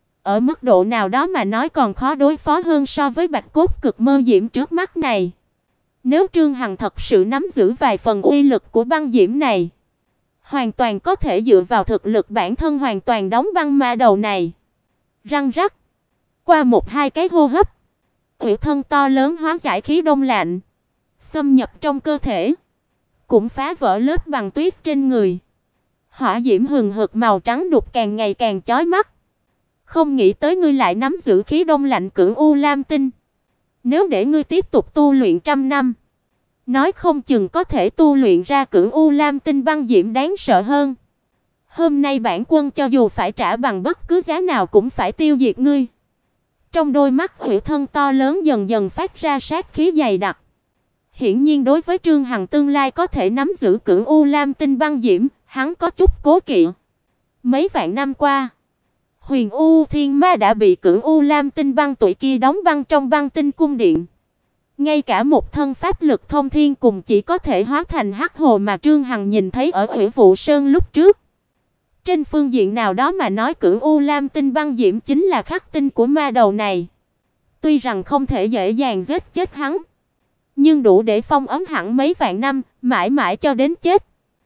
S1: Ở mức độ nào đó mà nói còn khó đối phó hơn so với bạch cốt cực mơ diễm trước mắt này. Nếu Trương Hằng thật sự nắm giữ vài phần uy lực của băng diễm này, hoàn toàn có thể dựa vào thực lực bản thân hoàn toàn đóng băng ma đầu này. Răng rắc. Qua một hai cái hô hấp, hủy thân to lớn hóa giải khí đông lạnh, xâm nhập trong cơ thể, cũng phá vỡ lớp băng tuyết trên người. Hỏa diễm hừng hực màu trắng đục càng ngày càng chói mắt. Không nghĩ tới ngươi lại nắm giữ khí đông lạnh Cửu U Lam Tinh. Nếu để ngươi tiếp tục tu luyện trăm năm, nói không chừng có thể tu luyện ra Cửu U Lam Tinh băng diễm đáng sợ hơn. Hôm nay bản quân cho dù phải trả bằng bất cứ giá nào cũng phải tiêu diệt ngươi. Trong đôi mắt hủy thân to lớn dần dần phát ra sát khí dày đặc. Hiển nhiên đối với Trương Hằng tương lai có thể nắm giữ Cửu U Lam Tinh băng diễm, hắn có chút cố kỵ. Mấy vạn năm qua, Huyền U Thiên Ma đã bị Cửu U Lam Tinh băng tuổi kia đóng băng trong băng tinh cung điện. Ngay cả một thân pháp lực thông thiên cùng chỉ có thể hóa thành hắc hồ mà Trương Hằng nhìn thấy ở Hủy Vụ Sơn lúc trước. Trên phương diện nào đó mà nói Cửu U Lam Tinh băng diễm chính là khắc tinh của ma đầu này. Tuy rằng không thể dễ dàng giết chết hắn, nhưng đủ để phong ấn hẳn mấy vạn năm, mãi mãi cho đến chết.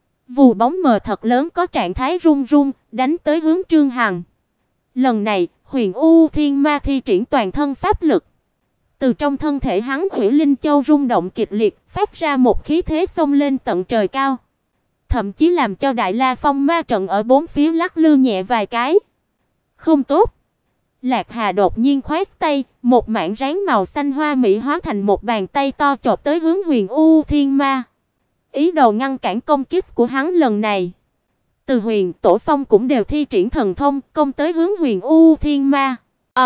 S1: Vù bóng mờ thật lớn có trạng thái run run, đánh tới hướng Trương Hằng. Lần này, Huyền U Thiên Ma thi triển toàn thân pháp lực. Từ trong thân thể hắn Hủy Linh Châu rung động kịch liệt, phát ra một khí thế xông lên tận trời cao. Thậm chí làm cho Đại La Phong ma trận ở bốn phía lắc lư nhẹ vài cái. Không tốt. Lạc Hà đột nhiên khoát tay, một mảng ráng màu xanh hoa mỹ hóa thành một bàn tay to chộp tới hướng Huyền U Thiên Ma. Ý đồ ngăn cản công kích của hắn lần này. Từ Huyền, Tổ Phong cũng đều thi triển thần thông, công tới hướng Huyền U Thiên Ma.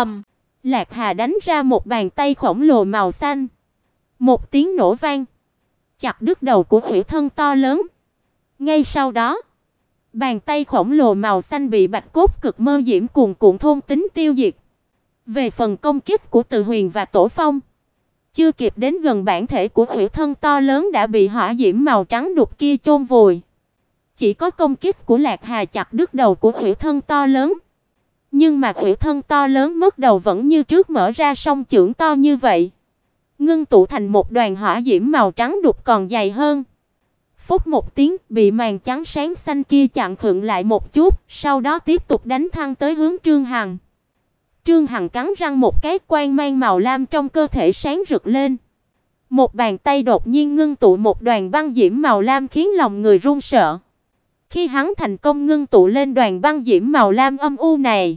S1: Lạc Hà đánh ra một bàn tay khổng lồ màu xanh. Một tiếng nổ vang, chặt đứt đầu của hủy thân to lớn. Ngay sau đó, bàn tay khổng lồ màu xanh bị bạch cốt cực mơ diễm cuồn cuộn thôn tính tiêu diệt. Về phần công kích của Từ Huyền và Tổ Phong, chưa kịp đến gần bản thể của hủy thân to lớn đã bị hỏa diễm màu trắng đục kia chôn vùi. Chỉ có công kích của Lạc Hà chặt đứt đầu của hủy thân to lớn. Nhưng mà hủy thân to lớn mất đầu vẫn như trước mở ra song chưởng to như vậy, ngưng tụ thành một đoàn hỏa diễm màu trắng đục còn dày hơn. Phốc một tiếng, bị màn trắng sáng xanh kia chặn khựng lại một chút, sau đó tiếp tục đánh thẳng tới hướng Trương Hằng. Trương Hằng cắn răng một cái, quang mang màu lam trong cơ thể sáng rực lên. Một bàn tay đột nhiên ngưng tụ một đoàn băng diễm màu lam khiến lòng người run sợ. Khi hắn thành công ngưng tụ lên đoàn băng diễm màu lam âm u này,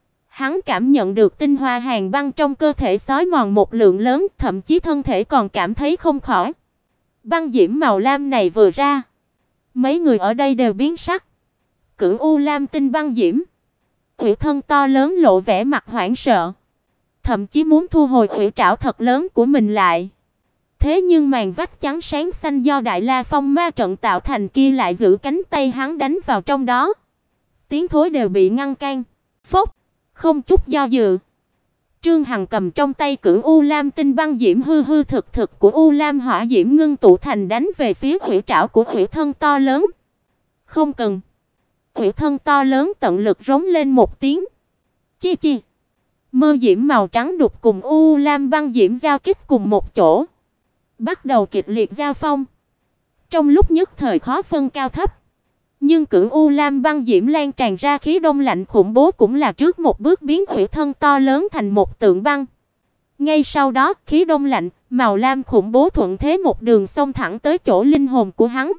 S1: hắn cảm nhận được tinh hoa hàn băng trong cơ thể xói mòn một lượng lớn, thậm chí thân thể còn cảm thấy không khỏi. Băng diễm màu lam này vừa ra, mấy người ở đây đều biến sắc. Cửu U Lam tinh băng diễm, ủy thân to lớn lộ vẻ mặt hoảng sợ, thậm chí muốn thu hồi ủy trảo thật lớn của mình lại. Thế nhưng màn vách trắng sáng xanh do Đại La Phong Ma trận tạo thành kia lại giữ cánh tay hắn đánh vào trong đó. Tiếng thối đều bị ngăn cản. Phốc, không chút do dự, Trương Hằng cầm trong tay Cửu U Lam tinh băng diễm hư hư thực thực của U Lam hỏa diễm ngưng tụ thành đánh về phía ủy trảo của ủy thân to lớn. Không cần. Ủy thân to lớn tận lực rống lên một tiếng. Chi chi. Mơ diễm màu trắng đục cùng U Lam băng diễm giao kích cùng một chỗ, bắt đầu kịch liệt giao phong. Trong lúc nhất thời khó phân cao thấp, nhưng Cửu U Lam băng diễm lan tràn ra khí đông lạnh khủng bố cũng là trước một bước biến ủy thân to lớn thành một tượng băng. Ngay sau đó, khí đông lạnh màu lam khủng bố thuận thế một đường xông thẳng tới chỗ linh hồn của hắn,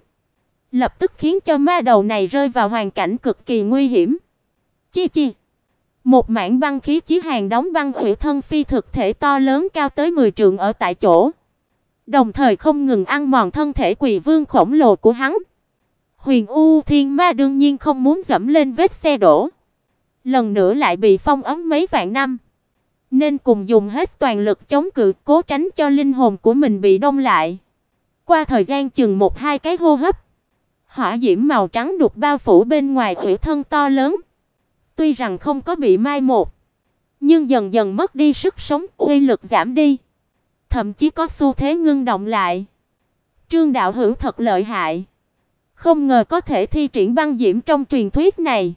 S1: lập tức khiến cho ma đầu này rơi vào hoàn cảnh cực kỳ nguy hiểm. Chi chi. Một mảng băng khí chí hàn đóng băng ủy thân phi thực thể to lớn cao tới 10 trượng ở tại chỗ, đồng thời không ngừng ăn mòn thân thể Quỷ Vương khổng lồ của hắn. Huyền U Thiên Ma đương nhiên không muốn dẫm lên vết xe đổ, lần nữa lại bị phong ấn mấy vạn năm, nên cùng dùng hết toàn lực chống cự, cố tránh cho linh hồn của mình bị đông lại. Qua thời gian chừng 1-2 cái hô hấp, hỏa diễm màu trắng đục bao phủ bên ngoài ủy thân to lớn. Tuy rằng không có bị mai một, nhưng dần dần mất đi sức sống, uy lực giảm đi, thậm chí có xu thế ngưng động lại. Trương đạo hữu thật lợi hại, không ngờ có thể thi triển băng diễm trong truyền thuyết này.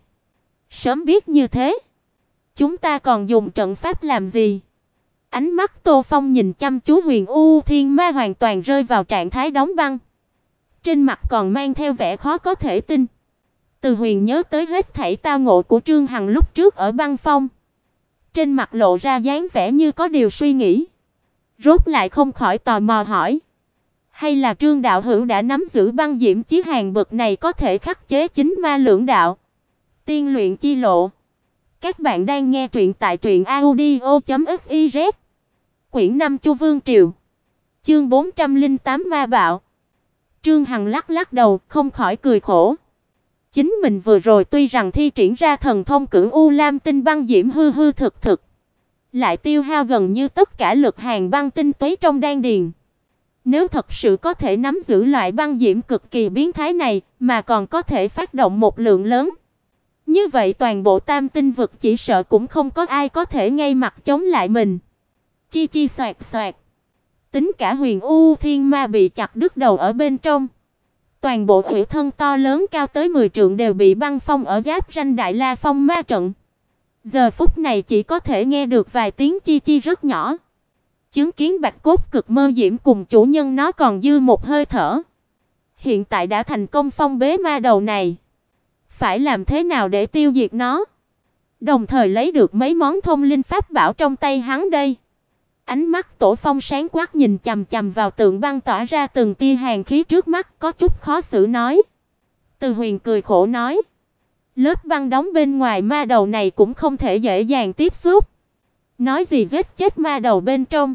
S1: Sớm biết như thế, chúng ta còn dùng trận pháp làm gì? Ánh mắt Tô Phong nhìn chăm chú Huyền U Thiên Ma hoàn toàn rơi vào trạng thái đóng băng, trên mặt còn mang theo vẻ khó có thể tin. Từ Huyền nhớ tới hết thảy tao ngộ của Trương Hằng lúc trước ở băng phong, trên mặt lộ ra dáng vẻ như có điều suy nghĩ, rốt lại không khỏi tò mò hỏi: hay là Trương đạo hữu đã nắm giữ băng diễm chí hàn bậc này có thể khắc chế chính ma lưỡng đạo, tiên luyện chi lộ? Các bạn đang nghe truyện tại truyệnaudio.fiz. Quyển 5 Chu Vương Triều, chương 408 Ma Bạo. Trương Hằng lắc lắc đầu, không khỏi cười khổ. Chính mình vừa rồi tuy rằng thi triển ra thần thông Cửu U Lam tinh băng diễm hư hư thực thực, lại tiêu hao gần như tất cả lực hàn băng tinh túy trong đan điền. Nếu thật sự có thể nắm giữ loại băng diễm cực kỳ biến thái này, mà còn có thể phát động một lượng lớn, như vậy toàn bộ Tam Tinh vực chỉ sợ cũng không có ai có thể ngay mặt chống lại mình. Chi chi xoạt xoạt. Tính cả Huyền U Thiên Ma bị chặt đứt đầu ở bên trong. Toàn bộ ủy thân to lớn cao tới 10 trượng đều bị băng phong ở giáp ranh Đại La Phong Ma trận. Giờ phút này chỉ có thể nghe được vài tiếng chi chi rất nhỏ. Chứng kiến bạch cốt cực mơ diễm cùng chủ nhân nó còn dư một hơi thở, hiện tại đã thành công phong bế ma đầu này. Phải làm thế nào để tiêu diệt nó, đồng thời lấy được mấy món thông linh pháp bảo trong tay hắn đây? Ánh mắt Tổ Phong sáng quắc nhìn chằm chằm vào tượng băng tỏa ra từng tia hàn khí trước mắt, có chút khó xử nói. Từ Huyền cười khổ nói: lớp băng đóng bên ngoài ma đầu này cũng không thể dễ dàng tiếp xúc, nói gì giết chết ma đầu bên trong.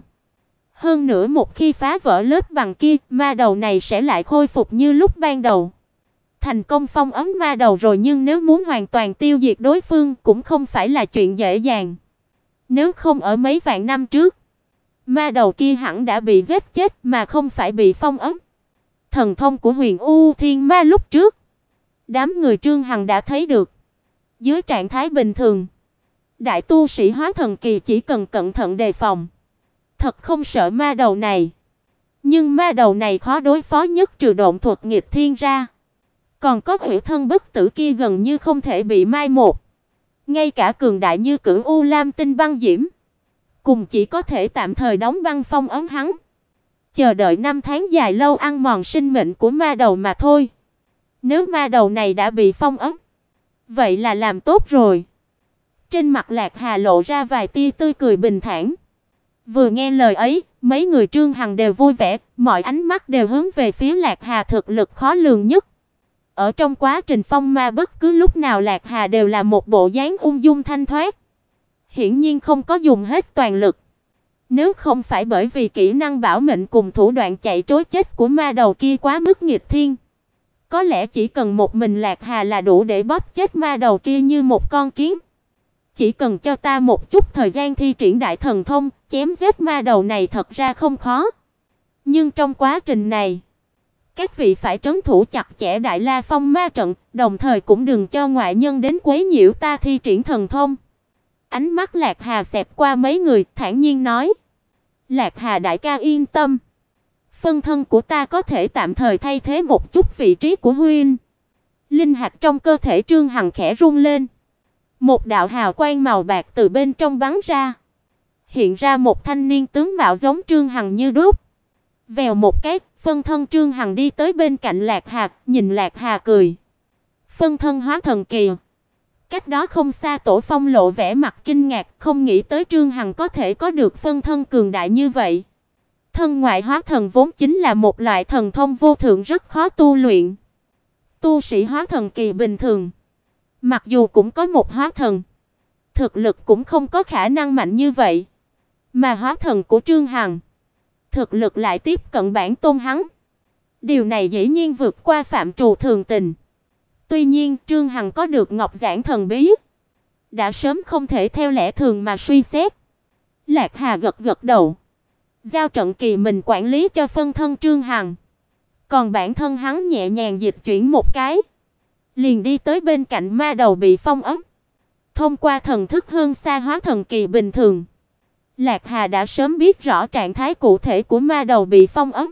S1: Hơn nữa một khi phá vỡ lớp băng kia, ma đầu này sẽ lại khôi phục như lúc ban đầu. Thành công phong ấn ma đầu rồi, nhưng nếu muốn hoàn toàn tiêu diệt đối phương cũng không phải là chuyện dễ dàng. Nếu không ở mấy vạn năm trước, ma đầu kia hẳn đã bị giết chết mà không phải bị phong ấn. Thần thông của Huyền U Thiên Ma lúc trước, đám người Trương Hằng đã thấy được. Dưới trạng thái bình thường, đại tu sĩ hóa thần kỳ chỉ cần cẩn thận đề phòng, thật không sợ ma đầu này. Nhưng ma đầu này khó đối phó nhất trừ độn thuật nghịch thiên ra. Còn có hủy thân bất tử kia gần như không thể bị mai một. Ngay cả cường đại như Cửu U Lam tinh băng diễm, cùng chỉ có thể tạm thời đóng băng phong ấn hắn, chờ đợi năm tháng dài lâu ăn mòn sinh mệnh của ma đầu mà thôi. Nếu ma đầu này đã bị phong ấn, vậy là làm tốt rồi. Trên mặt Lạc Hà lộ ra vài tia tươi cười bình thản. Vừa nghe lời ấy, Mấy người Trương Hằng đều vui vẻ, mọi ánh mắt đều hướng về phía Lạc Hà thực lực khó lường nhất. Ở trong quá trình phong ma bất cứ lúc nào Lạc Hà đều là một bộ dáng ung dung thanh thoát. Hiển nhiên không có dùng hết toàn lực. Nếu không phải bởi vì kỹ năng bảo mệnh cùng thủ đoạn chạy trối chết của ma đầu kia quá mức nghịch thiên, có lẽ chỉ cần một mình Lạc Hà là đủ để bóp chết ma đầu kia như một con kiến. Chỉ cần cho ta một chút thời gian thi triển đại thần thông, chém giết ma đầu này thật ra không khó. Nhưng trong quá trình này, các vị phải trấn thủ chặt chẽ Đại La Phong ma trận, đồng thời cũng đừng cho ngoại nhân đến quấy nhiễu ta thi triển thần thông. Ánh mắt Lạc Hà xẹt qua mấy người, thản nhiên nói: "Lạc Hà đại ca yên tâm, phân thân của ta có thể tạm thời thay thế một chút vị trí của huynh." Linh hạt trong cơ thể Trương Hằng khẽ rung lên. Một đạo hào quang màu bạc từ bên trong bắn ra, hiện ra một thanh niên tướng mạo giống Trương Hằng như đúc. Vèo một cái, phân thân Trương Hằng đi tới bên cạnh Lạc Hà, nhìn Lạc Hà cười. Phân thân hóa thần kỳ. Cách đó không xa Tổ Phong lộ vẻ mặt kinh ngạc, không nghĩ tới Trương Hằng có thể có được phân thân cường đại như vậy. Thân ngoại hóa thần vốn chính là một loại thần thông vô thượng rất khó tu luyện. Tu sĩ hóa thần kỳ bình thường, mặc dù cũng có một hóa thần, thực lực cũng không có khả năng mạnh như vậy. Mà hóa thần của Trương Hằng, thực lực lại tiếp cận bản tôn hắn. Điều này dĩ nhiên vượt qua phạm trù thường tình. Tuy nhiên, Trương Hằng có được ngọc giản thần bí, đã sớm không thể theo lẽ thường mà suy xét. Lạc Hà gật gật đầu, giao trận kỳ mình quản lý cho phân thân Trương Hằng. Còn bản thân hắn nhẹ nhàng dịch chuyển một cái, liền đi tới bên cạnh ma đầu bị phong ấn. Thông qua thần thức hơn xa hóa thần kỳ bình thường, Lạc Hà đã sớm biết rõ trạng thái cụ thể của ma đầu bị phong ấn.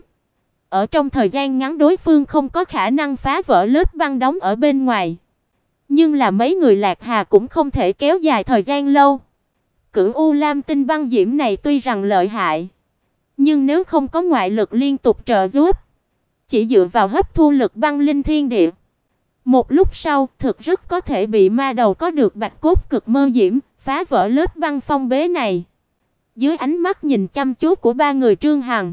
S1: Ở trong thời gian ngắn đối phương không có khả năng phá vỡ lớp băng đóng ở bên ngoài. Nhưng là mấy người Lạc Hà cũng không thể kéo dài thời gian lâu. Cửu U Lam tinh băng diễm này tuy rằng lợi hại, nhưng nếu không có ngoại lực liên tục trợ giúp, chỉ dựa vào hấp thu lực băng linh thiên địa, một lúc sau thực rất có thể bị ma đầu có được bạch cốt cực mơ diễm phá vỡ lớp băng phong bế này. Dưới ánh mắt nhìn chăm chú của ba người Trương Hằng,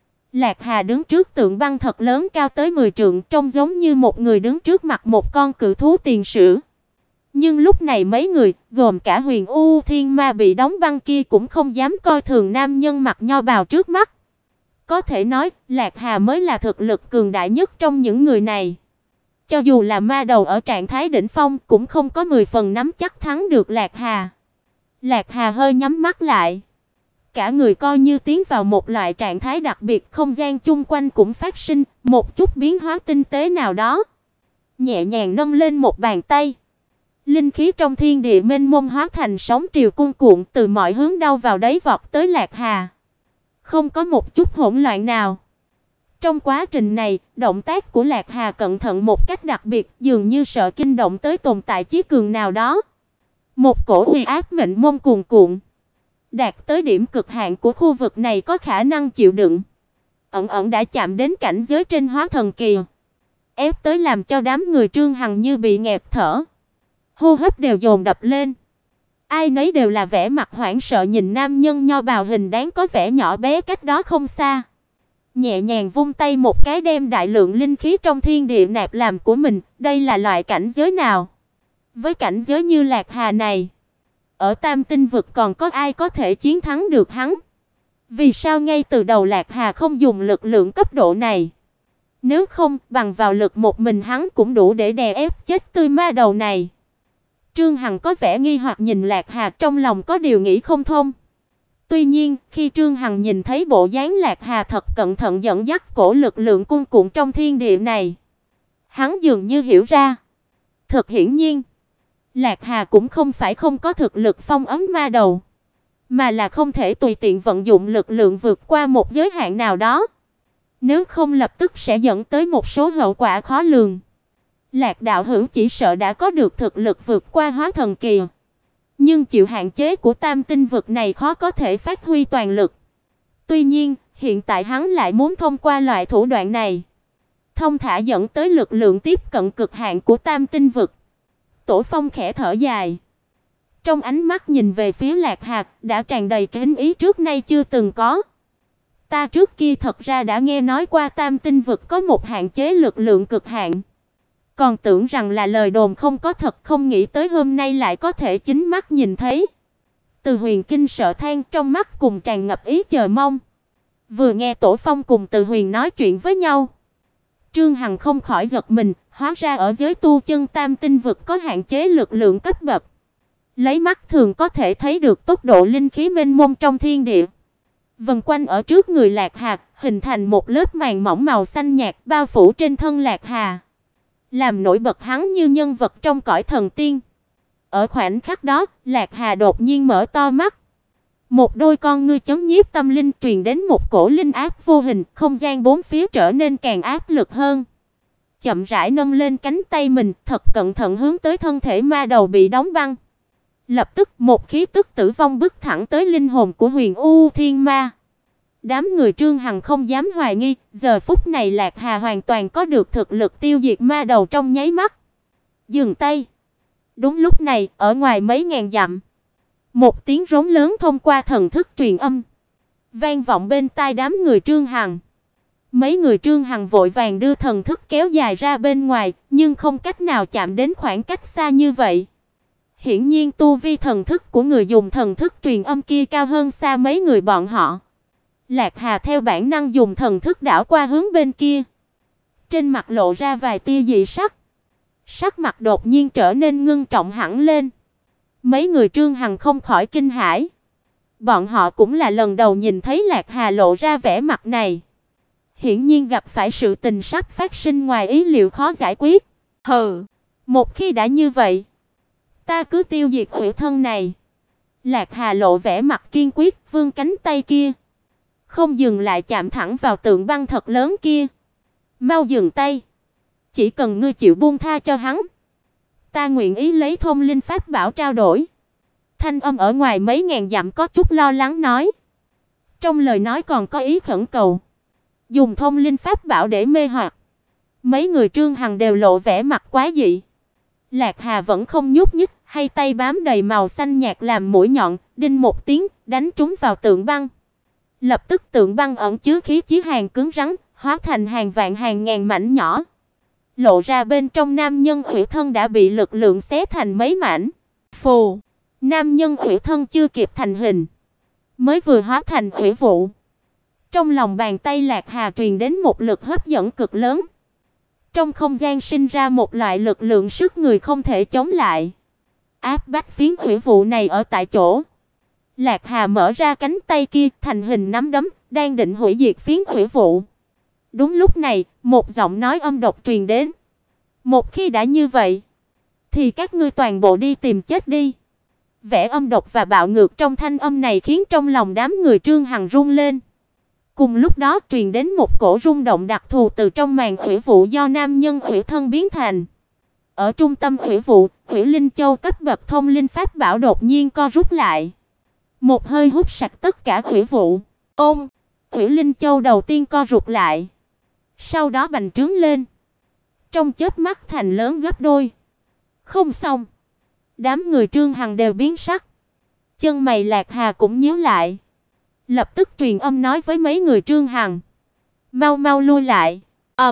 S1: Lạc Hà đứng trước tượng băng thật lớn cao tới 10 trượng, trông giống như một người đứng trước mặt một con cự thú tiền sử. Nhưng lúc này mấy người, gồm cả Huyền U Thiên Ma bị đóng băng kia cũng không dám coi thường nam nhân mặc nho bào trước mắt. Có thể nói, Lạc Hà mới là thực lực cường đại nhất trong những người này. Cho dù là ma đầu ở trạng thái đỉnh phong cũng không có 10 phần nắm chắc thắng được Lạc Hà. Lạc Hà hơi nhắm mắt lại, cả người coi như tiến vào một loại trạng thái đặc biệt, không gian chung quanh cũng phát sinh một chút biến hóa tinh tế nào đó. Nhẹ nhàng nâng lên một bàn tay, linh khí trong thiên địa mênh mông hóa thành sóng triều cuồn cuộn từ mọi hướng đâu vào đấy vọt tới Lạc Hà. Không có một chút hỗn loạn nào. Trong quá trình này, động tác của Lạc Hà cẩn thận một cách đặc biệt, dường như sợ kinh động tới tồn tại chí cường nào đó. Một cổ uy áp mênh mông cuồn cuộn, đạt tới điểm cực hạn của khu vực này có khả năng chịu đựng, ẩn ẩn đã chạm đến cảnh giới trên hóa thần kỳ, ép tới làm cho đám người Trương Hằng như bị nghẹt thở, hô hấp đều dồn đập lên. Ai nấy đều là vẻ mặt hoảng sợ nhìn nam nhân nho bào hình dáng có vẻ nhỏ bé cách đó không xa. Nhẹ nhàng vung tay một cái đem đại lượng linh khí trong thiên địa nạp làm của mình, đây là loại cảnh giới nào? Với cảnh giới như Lạc Hà này, ở Tam Tinh vực còn có ai có thể chiến thắng được hắn? Vì sao ngay từ đầu Lạc Hà không dùng lực lượng cấp độ này? Nếu không, bằng vào lực một mình hắn cũng đủ để đè ép chết tươi ma đầu này. Trương Hằng có vẻ nghi hoặc nhìn Lạc Hà, trong lòng có điều nghĩ không thông. Tuy nhiên, khi Trương Hằng nhìn thấy bộ dáng Lạc Hà thật cẩn thận dẫn dắt cổ lực lượng cuồn cuộn trong thiên địa này, hắn dường như hiểu ra. Thật hiển nhiên, Lạc Hà cũng không phải không có thực lực phong ấn ma đầu, mà là không thể tùy tiện vận dụng lực lượng vượt qua một giới hạn nào đó. Nếu không lập tức sẽ dẫn tới một số hậu quả khó lường. Lạc đạo hữu chỉ sợ đã có được thực lực vượt qua hóa thần kỳ, nhưng chịu hạn chế của Tam Tinh vực này khó có thể phát huy toàn lực. Tuy nhiên, hiện tại hắn lại muốn thông qua loại thủ đoạn này, thông thả dẫn tới lực lượng tiếp cận cực hạn của Tam Tinh vực. Tổ Phong khẽ thở dài, trong ánh mắt nhìn về phía Lạc Hà đã tràn đầy kính ý trước nay chưa từng có. Ta trước kia thật ra đã nghe nói qua Tam Tinh vực có một hạn chế lực lượng cực hạn. Còn tưởng rằng là lời đồn không có thật, không nghĩ tới hôm nay lại có thể chính mắt nhìn thấy. Từ Huyền kinh sợ than, trong mắt cùng tràn ngập ý chờ mong. Vừa nghe Tổ Phong cùng Từ Huyền nói chuyện với nhau, Trương Hằng không khỏi giật mình, hóa ra ở giới tu chân Tam Tinh vực có hạn chế lực lượng cấp bậc. Lấy mắt thường có thể thấy được tốc độ linh khí mênh mông trong thiên địa. Vần quanh ở trước người Lạc Hà, hình thành một lớp màn mỏng màu xanh nhạt bao phủ trên thân Lạc Hà, làm nổi bật hắn như nhân vật trong cõi thần tiên. Ở khoảnh khắc đó, Lạc Hà đột nhiên mở to mắt. Một đôi con ngươi chấm nhiếp tâm linh, truyền đến một cổ linh áp vô hình, không gian bốn phía trở nên càng áp lực hơn. Chậm rãi nâng lên cánh tay mình, thật cẩn thận hướng tới thân thể ma đầu bị đóng băng. Lập tức một khí tức tử vong bức thẳng tới linh hồn của Huyền U Thiên Ma. Đám người Trương Hằng không dám hoài nghi, giờ phút này Lạc Hà hoàn toàn có được thực lực tiêu diệt ma đầu trong nháy mắt. Dừng tay. Đúng lúc này, ở ngoài mấy ngàn dặm, một tiếng rống lớn thông qua thần thức truyền âm, vang vọng bên tai đám người Trương Hằng. Mấy người Trương Hằng vội vàng đưa thần thức kéo dài ra bên ngoài, nhưng không cách nào chạm đến khoảng cách xa như vậy. Hiển nhiên tu vi thần thức của người dùng thần thức truyền âm kia cao hơn xa mấy người bọn họ. Lạc Hà theo bản năng dùng thần thức đảo qua hướng bên kia. Trên mặt lộ ra vài tia dị sắc. Sắc mặt đột nhiên trở nên ngưng trọng hẳn lên. Mấy người Trương Hằng không khỏi kinh hãi. Bọn họ cũng là lần đầu nhìn thấy Lạc Hà lộ ra vẻ mặt này. Hiển nhiên gặp phải sự tình sắp phát sinh ngoài ý liệu khó giải quyết. Hừ, một khi đã như vậy, ta cứ tiêu diệt hủy thân này. Lạc Hà lộ vẻ mặt kiên quyết, vươn cánh tay kia, không dừng lại chạm thẳng vào tượng băng thật lớn kia. Mau dừng tay, chỉ cần ngươi chịu buông tha cho hắn, ta nguyện ý lấy thông linh pháp bảo trao đổi. Thanh âm ở ngoài mấy ngàn dặm có chút lo lắng nói. Trong lời nói còn có ý khẩn cầu. Dùng thông linh pháp bảo để mê hoặc. Mấy người Trương Hằng đều lộ vẻ mặt quá dị. Lạc Hà vẫn không nhúc nhích, hai tay bám đầy màu xanh nhạt làm mũi nhọn, đinh một tiếng, đánh trúng vào tượng băng. Lập tức tượng băng ẩn chứa khí chí hàng cứng rắn, hóa thành hàng vạn hàng ngàn mảnh nhỏ. Lộ ra bên trong nam nhân hủy thân đã bị lực lượng xé thành mấy mảnh. Phù, nam nhân hủy thân chưa kịp thành hình, mới vừa hóa thành hủy vụ. Trong lòng bàn tay Lạc Hà truyền đến một lực hấp dẫn cực lớn. Trong không gian sinh ra một loại lực lượng sức người không thể chống lại, áp bách phiến hủy vụ này ở tại chỗ. Lạc Hà mở ra cánh tay kia thành hình nắm đấm, đang định hủy diệt phiến hủy vụ. Đúng lúc này, một giọng nói âm độc truyền đến. Một khi đã như vậy, thì các ngươi toàn bộ đi tìm chết đi. Vẻ âm độc và bạo ngược trong thanh âm này khiến trong lòng đám người Trương Hằng run lên. Cùng lúc đó truyền đến một cổ rung động đặc thù từ trong màn hủy vụ do nam nhân hủy thân biến thành. Ở trung tâm hủy vụ, Hủy Linh Châu cấp bậc thông linh pháp bảo đột nhiên co rút lại. Một hơi hút sạch tất cả hủy vụ. Ôm, Hủy Linh Châu đầu tiên co rụt lại, sau đó bành trướng lên, trong chớp mắt thành lớn gấp đôi. Không xong, đám người Trương Hằng đều biến sắc. Chân mày Lạc Hà cũng nhíu lại, lập tức truyền âm nói với mấy người Trương Hằng, mau mau lui lại.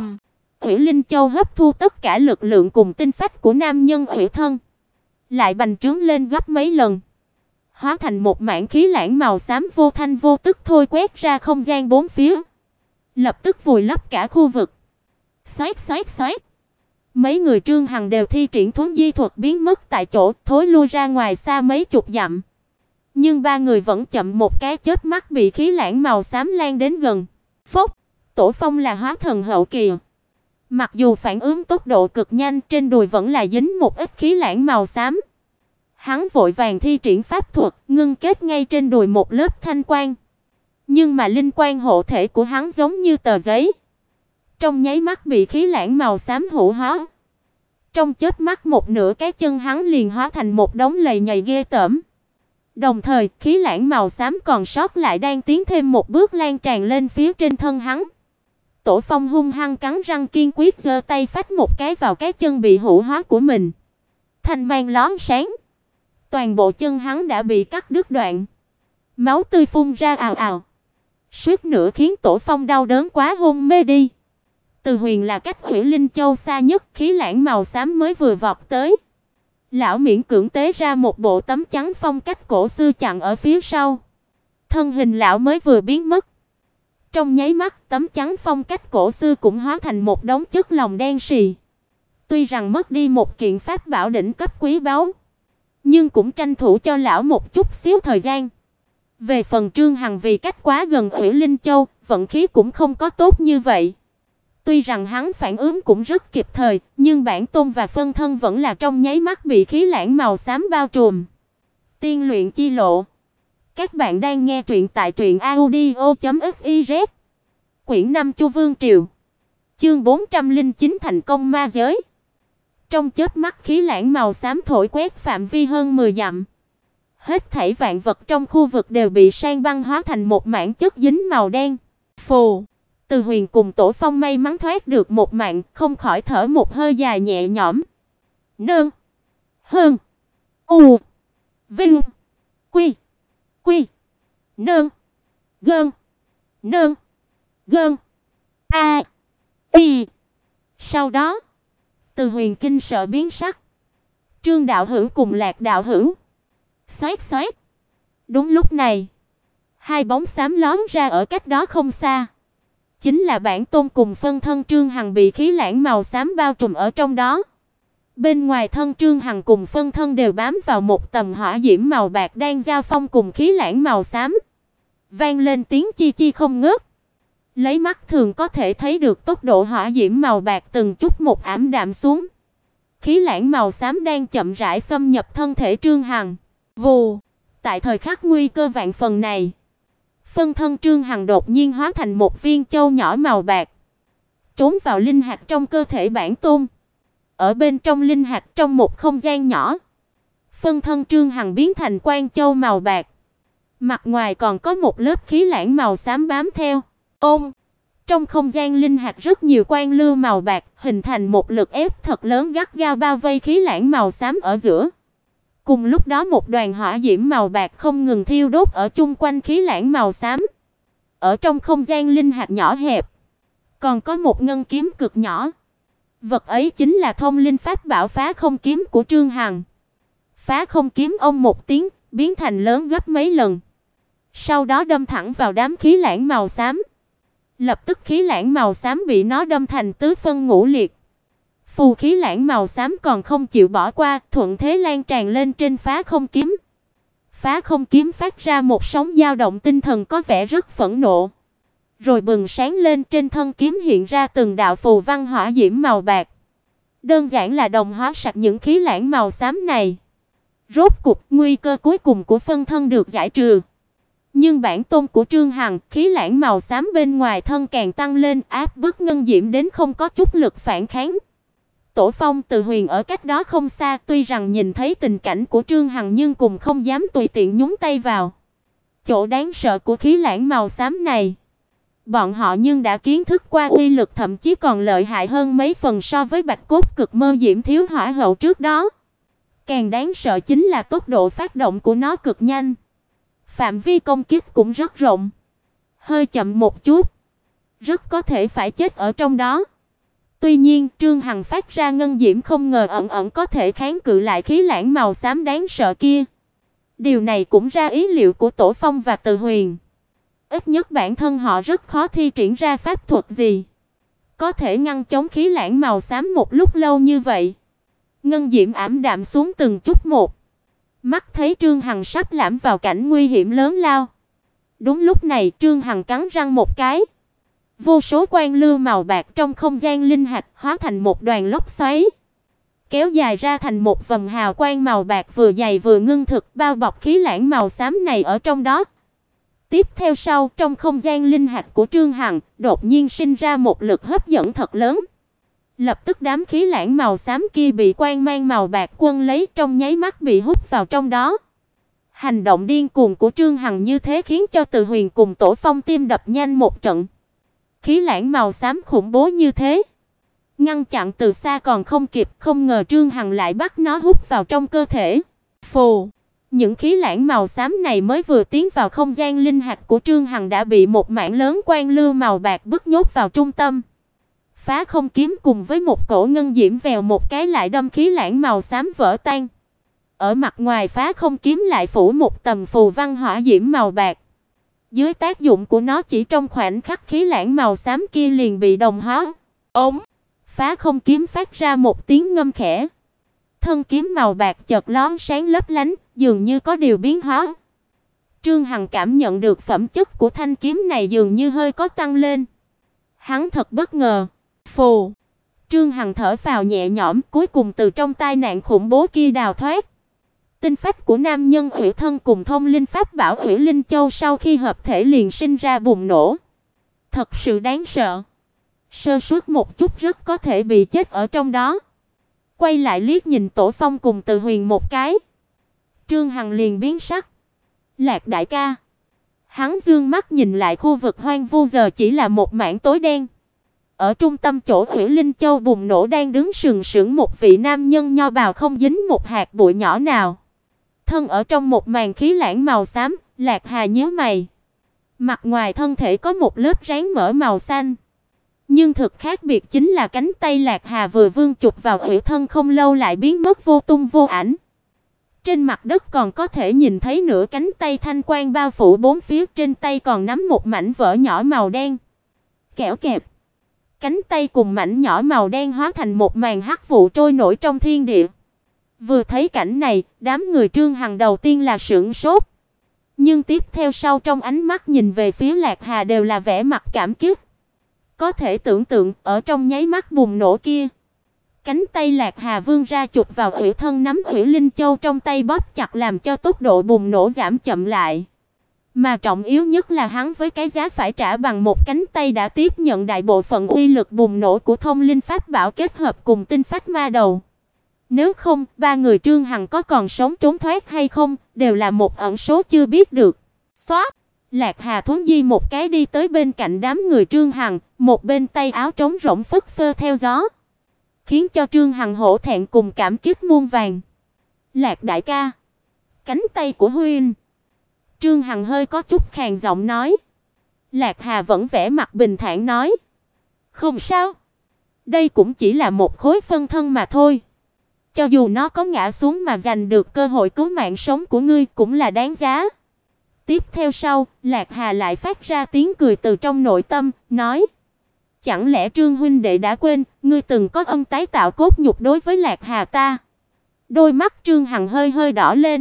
S1: Hủy Linh Châu hấp thu tất cả lực lượng cùng tinh phách của nam nhân hủy thân, lại bành trướng lên gấp mấy lần, hóa thành một mảng khí lãng màu xám vô thanh vô tức thôi quét ra không gian bốn phía, lập tức vùi lấp cả khu vực. Xoát xoát xoát. Mấy người Trương Hằng đều thi triển thuấn di thuật biến mất tại chỗ, thối lui ra ngoài xa mấy chục dặm. Nhưng ba người vẫn chậm một cái chớp mắt bị khí lãng màu xám lan đến gần. Phốc, Tổ Phong là hóa thần hậu kỳ. Mặc dù phản ứng tốc độ cực nhanh, trên đùi vẫn là dính một ít khí lãng màu xám. Hắn vội vàng thi triển pháp thuật, ngưng kết ngay trên đùi một lớp thanh quang. Nhưng mà linh quang hộ thể của hắn giống như tờ giấy, trong nháy mắt bị khí lãng màu xám hủ hóa. Trong chớp mắt một nửa cái chân hắn liền hóa thành một đống lầy nhầy ghê tởm. Đồng thời, khí lãng màu xám còn sót lại đang tiến thêm một bước lan tràn lên phía trên thân hắn. Tổ Phong hung hăng cắn răng kiên quyết giơ tay phách một cái vào cái chân bị hủ hóa của mình. Thanh mang lóe sáng, toàn bộ chân hắn đã bị cắt đứt đoạn, máu tươi phun ra ào ào. suýt nữa khiến Tổ Phong đau đớn quá hôn mê đi. Từ Huyền là cách Hủy Linh Châu xa nhất, khí lãng màu xám mới vừa vọt tới. Lão miễn cưỡng tế ra một bộ tấm chắn phong cách cổ xưa chặn ở phía sau. Thân hình lão mới vừa biến mất. Trong nháy mắt, tấm chắn phong cách cổ xưa cũng hóa thành một đống chất lỏng đen sì. Tuy rằng mất đi một kiện pháp bảo đỉnh cấp quý báu, nhưng cũng tranh thủ cho lão một chút xíu thời gian. Về phần Trương Hằng vì cách quá gần Hủy Linh Châu, vận khí cũng không có tốt như vậy. Tuy rằng hắn phản ứng cũng rất kịp thời, nhưng bản tôn và phân thân vẫn là trong nháy mắt bị khí lãng màu xám bao trùm. Tiên luyện chi lộ. Các bạn đang nghe truyện tại truyệnaudio.fiz. Quyển 5 Chu Vương Triều. Chương 409 thành công ma giới. Trong chớp mắt khí lãng màu xám thổi quét phạm vi hơn 10 dặm. Hết thảy vạn vật trong khu vực đều bị san băng hóa thành một mảng chất dính màu đen. Phù. Từ Huyền cùng Tổ Phong may mắn thoát được một mạng, không khỏi thở một hơi dài nhẹ nhõm. Nương. Hơn. U. Vinh. Quy. Quy. Nương. Gơn. Nương. Gơn. A. Y. Sau đó, Từ Huyền kinh sợ biến sắc. Trương đạo hữu cùng Lạc đạo hữu. Xoát xoát. Đúng lúc này, hai bóng xám lóm ra ở cách đó không xa. Chính là bản tôn cùng phân thân Trương Hằng bị khí lãng màu xám bao trùm ở trong đó. Bên ngoài thân Trương Hằng cùng phân thân đều bám vào một tầng hỏa diễm màu bạc đang giao phong cùng khí lãng màu xám. Vang lên tiếng chi chi không ngớt. Lấy mắt thường có thể thấy được tốc độ hỏa diễm màu bạc từng chút một ảm đạm xuống. Khí lãng màu xám đang chậm rãi xâm nhập thân thể Trương Hằng. Vù, tại thời khắc nguy cơ vạn phần này, phân thân Trương Hằng đột nhiên hóa thành một viên châu nhỏ màu bạc, trốn vào linh hạt trong cơ thể bản tôn. Ở bên trong linh hạt trong một không gian nhỏ, phân thân Trương Hằng biến thành quang châu màu bạc. Mặt ngoài còn có một lớp khí lãng màu xám bám theo. Trong không gian linh hạt rất nhiều quang lưu màu bạc, hình thành một lực ép thật lớn gắt gao bao vây khí lãng màu xám ở giữa. Cùng lúc đó một đoàn hỏa diễm màu bạc không ngừng thiêu đốt ở chung quanh khí lãng màu xám. Ở trong không gian linh hạt nhỏ hẹp, còn có một ngân kiếm cực nhỏ. Vật ấy chính là thông linh pháp bảo Phá Không kiếm của Trương Hằng. Phá Không kiếm ông một tiếng, biến thành lớn gấp mấy lần. Sau đó đâm thẳng vào đám khí lãng màu xám. Lập tức khí lãng màu xám bị nó đâm thành tứ phân ngũ liệt. Phù khí lãng màu xám còn không chịu bỏ qua, thuận thế lan tràn lên trên Phá Không kiếm. Phá Không kiếm phát ra một sóng dao động tinh thần có vẻ rất phẫn nộ. Rồi bừng sáng lên, trên thân kiếm hiện ra từng đạo phù văn hỏa diễm màu bạc. Đơn giản là đồng hóa sạch những khí lãng màu xám này. Rốt cục, nguy cơ cuối cùng của phân thân được giải trừ. Nhưng bản tôn của Trương Hằng, khí lãng màu xám bên ngoài thân càng tăng lên, áp bức ngân diễm đến không có chút lực phản kháng. Tổ Phong, Từ Huyền ở cách đó không xa, tuy rằng nhìn thấy tình cảnh của Trương Hằng nhưng cũng không dám tùy tiện nhúng tay vào. Chỗ đáng sợ của khí lãng màu xám này, bọn họ nhưng đã kiến thức qua uy lực thậm chí còn lợi hại hơn mấy phần so với Bạch Cốt Cực Mơ Diễm Thiếu Hỏa Hậu trước đó. Càng đáng sợ chính là tốc độ phát động của nó cực nhanh. Phạm vi công kích cũng rất rộng. Hơi chậm một chút, rất có thể phải chết ở trong đó. Tuy nhiên, Trương Hằng phát ra ngân diễm không ngờ ẩn ẩn có thể kháng cự lại khí lãng màu xám đáng sợ kia. Điều này cũng ra ý liệu của Tổ Phong và Từ Huyền. Ít nhất bản thân họ rất khó thi triển ra pháp thuật gì có thể ngăn chống khí lãng màu xám một lúc lâu như vậy. Ngân diễm ảm đạm xuống từng chút một. Mắt thấy Trương Hằng sắp lẻm vào cảnh nguy hiểm lớn lao. Đúng lúc này, Trương Hằng cắn răng một cái. Vô số quang lưu màu bạc trong không gian linh hạt hóa thành một đoàn lốc xoáy, kéo dài ra thành một vầng hào quang màu bạc vừa dày vừa ngưng thực, bao bọc khí lãng màu xám này ở trong đó. Tiếp theo sau, trong không gian linh hạt của Trương Hằng, đột nhiên sinh ra một lực hấp dẫn thật lớn. Lập tức đám khí lãng màu xám kia bị quang mang màu bạc quân lấy, trong nháy mắt bị hút vào trong đó. Hành động điên cuồng của Trương Hằng như thế khiến cho Từ Huyền cùng Tổ Phong tim đập nhanh một trận. Khí lãng màu xám khủng bố như thế, ngăn chặn từ xa còn không kịp, không ngờ Trương Hằng lại bắt nó hút vào trong cơ thể. Phù, Những khí lãng màu xám này mới vừa tiến vào không gian linh hạch của Trương Hằng đã bị một mảng lớn quang lưu màu bạc bức nhốt vào trung tâm. Phá không kiếm cùng với một cổ ngân diễm vèo một cái lại đâm khí lãng màu xám vỡ tan. Ở mặt ngoài phá không kiếm lại phủ một tầng phù văn hỏa diễm màu bạc. Dưới tác dụng của nó chỉ trong khoảnh khắc khí lãng màu xám kia liền bị đồng hóa. Ống! Phá không kiếm phát ra một tiếng ngâm khẽ. Thân kiếm màu bạc chợt lóe sáng lấp lánh, dường như có điều biến hóa. Trương Hằng cảm nhận được phẩm chất của thanh kiếm này dường như hơi có tăng lên. Hắn thật bất ngờ. Phù! Trương Hằng thở phào nhẹ nhõm, cuối cùng từ trong tai nạn khủng bố kia đào thoát. Tinh phách của nam nhân Hủy Thân cùng thông linh pháp bảo Hủy Linh Châu sau khi hợp thể liền sinh ra bùng nổ. Thật sự đáng sợ. Sơ suất một chút rất có thể bị chết ở trong đó. Quay lại liếc nhìn Tổ Phong cùng Từ Huyền một cái. Trương Hằng liền biến sắc. Lạc đại ca. Hắn dương mắt nhìn lại khu vực hoang vu giờ chỉ là một mảng tối đen. Ở trung tâm chỗ Hủy Linh Châu bùng nổ đang đứng sừng sững một vị nam nhân nho bào không dính một hạt bụi nhỏ nào. Thân ở trong một màn khí lãng màu xám, Lạc Hà nhíu mày. Mặt ngoài thân thể có một lớp ráng mỡ màu xanh. Nhưng thực khác biệt chính là cánh tay Lạc Hà vừa vươn chụp vào Hủy Thân không lâu lại biến mất vô tung vô ảnh. Trên mặt đất còn có thể nhìn thấy nửa cánh tay thanh quang bao phủ bốn phía, trên tay còn nắm một mảnh vỡ nhỏ màu đen. Kẽo kẹp. Cánh tay cùng mảnh nhỏ màu đen hóa thành một màn hắc vụ trôi nổi trong thiên địa. Vừa thấy cảnh này, đám người Trương Hằng đầu tiên là sửng sốt. Nhưng tiếp theo sau trong ánh mắt nhìn về phía Lạc Hà đều là vẻ mặt cảm kích. Có thể tưởng tượng, ở trong nháy mắt bùng nổ kia, cánh tay Lạc Hà vươn ra chụp vào Hủy Thân nắm Hủy Linh Châu trong tay bóp chặt làm cho tốc độ bùng nổ giảm chậm lại. Mà trọng yếu nhất là hắn với cái giá phải trả bằng một cánh tay đã tiếp nhận đại bộ phận uy lực bùng nổ của thông linh pháp bảo kết hợp cùng tinh phách ma đầu. Nếu không, ba người Trương Hằng có còn sống trốn thoát hay không, đều là một ẩn số chưa biết được. Xoát! Lạc Hà thuấn di một cái đi tới bên cạnh đám người Trương Hằng, một bên tay áo trống rỗng phất phơ theo gió, khiến cho Trương Hằng hổ thẹn cùng cảm kích muôn vàn. Lạc đại ca, cánh tay của huynh. Trương Hằng hơi có chút khàn giọng nói. Lạc Hà vẫn vẻ mặt bình thản nói, không sao, đây cũng chỉ là một khối phân thân mà thôi. Cho dù nó có ngã xuống mà giành được cơ hội cứu mạng sống của ngươi cũng là đáng giá. Tiếp theo sau, Lạc Hà lại phát ra tiếng cười từ trong nội tâm, nói: Chẳng lẽ Trương huynh đệ đã quên, ngươi từng có ân tái tạo cốt nhục đối với Lạc Hà ta? Đôi mắt Trương Hằng hơi hơi đỏ lên.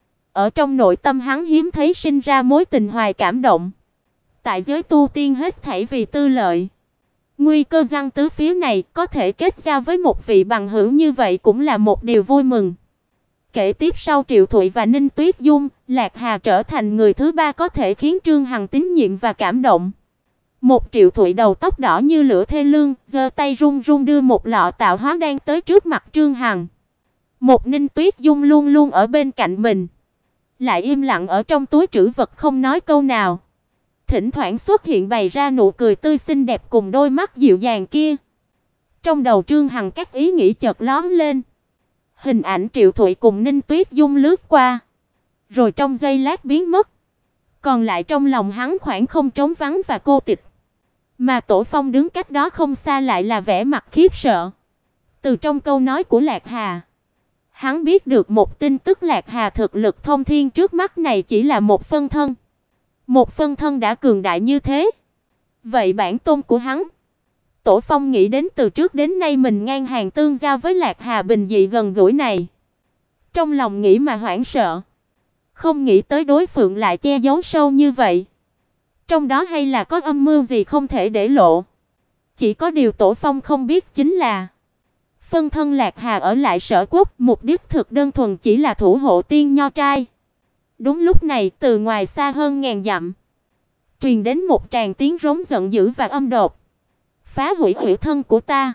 S1: Ở trong nội tâm hắn hiếm thấy sinh ra mối tình hoài cảm động. Tại giới tu tiên hết thảy vì tư lợi. Nguy cơ giăng tứ phía này có thể kết giao với một vị bằng hữu như vậy cũng là một điều vui mừng. Kể tiếp sau Triệu Thụy và Ninh Tuyết Dung, Lạc Hà trở thành người thứ ba có thể khiến Trương Hằng tín nhiệm và cảm động. Một Triệu Thụy đầu tóc đỏ như lửa thê lương, giơ tay run run đưa một lọ tạo hóa đan tới trước mặt Trương Hằng. Một Ninh Tuyết Dung luôn luôn ở bên cạnh mình, lại im lặng ở trong túi trữ vật không nói câu nào. Thỉnh thoảng xuất hiện bày ra nụ cười tươi xinh đẹp cùng đôi mắt dịu dàng kia. Trong đầu Trương Hằng các ý nghĩ chợt lóe lên. Hình ảnh Triệu Thụy cùng Ninh Tuyết Dung lướt qua, rồi trong giây lát biến mất. Còn lại trong lòng hắn khoảng không trống vắng và cô tịch. Mà Tổ Phong đứng cách đó không xa lại là vẻ mặt khiếp sợ. Từ trong câu nói của Lạc Hà, hắn biết được một tin tức, Lạc Hà thực lực thông thiên trước mắt này chỉ là một phân thân. Một phân thân đã cường đại như thế, vậy bản tôn của hắn? Tổ Phong nghĩ đến từ trước đến nay mình ngang hàng tương giao với Lạc Hà bình dị gần gũi này. Trong lòng nghĩ mà hoảng sợ. Không nghĩ tới đối phương lại che giấu sâu như vậy. Trong đó hay là có âm mưu gì không thể để lộ. Chỉ có điều Tổ Phong không biết chính là phân thân Lạc Hà ở lại Sở Quốc, mục đích thực đơn thuần chỉ là thủ hộ tiên nho trai. Đúng lúc này, từ ngoài xa hơn ngàn dặm, truyền đến một tràng tiếng rống giận dữ và âm độc. Phá hủy Hủy Thân của ta,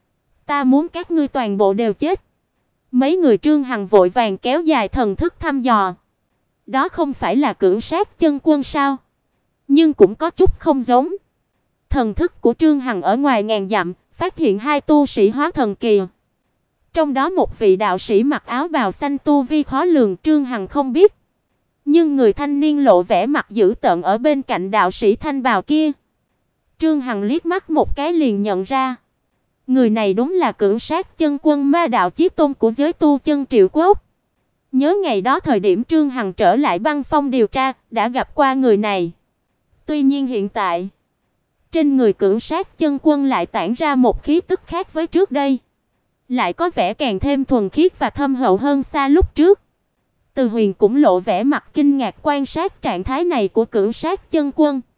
S1: ta muốn các ngươi toàn bộ đều chết. Mấy người Trương Hằng vội vàng kéo dài thần thức thăm dò. Đó không phải là cưỡng sát chân quân sao? Nhưng cũng có chút không giống. Thần thức của Trương Hằng ở ngoài ngàn dặm phát hiện hai tu sĩ hóa thần kỳ. Trong đó một vị đạo sĩ mặc áo bào xanh tu vi khó lường, Trương Hằng không biết. Nhưng người thanh niên lộ vẻ mặt dữ tợn ở bên cạnh đạo sĩ thanh bào kia, Trương Hằng liếc mắt một cái liền nhận ra. Người này đúng là Cửu Sát Chân Quân Ma đạo chí tôn của giới tu chân Triệu Quốc. Nhớ ngày đó thời điểm Trương Hằng trở lại băng phong điều tra, đã gặp qua người này. Tuy nhiên hiện tại, trên người Cửu Sát Chân Quân lại tản ra một khí tức khác với trước đây, lại có vẻ càng thêm thuần khiết và thâm hậu hơn xa lúc trước. Từ Huyền cũng lộ vẻ mặt kinh ngạc quan sát trạng thái này của Cửu Sát Chân Quân.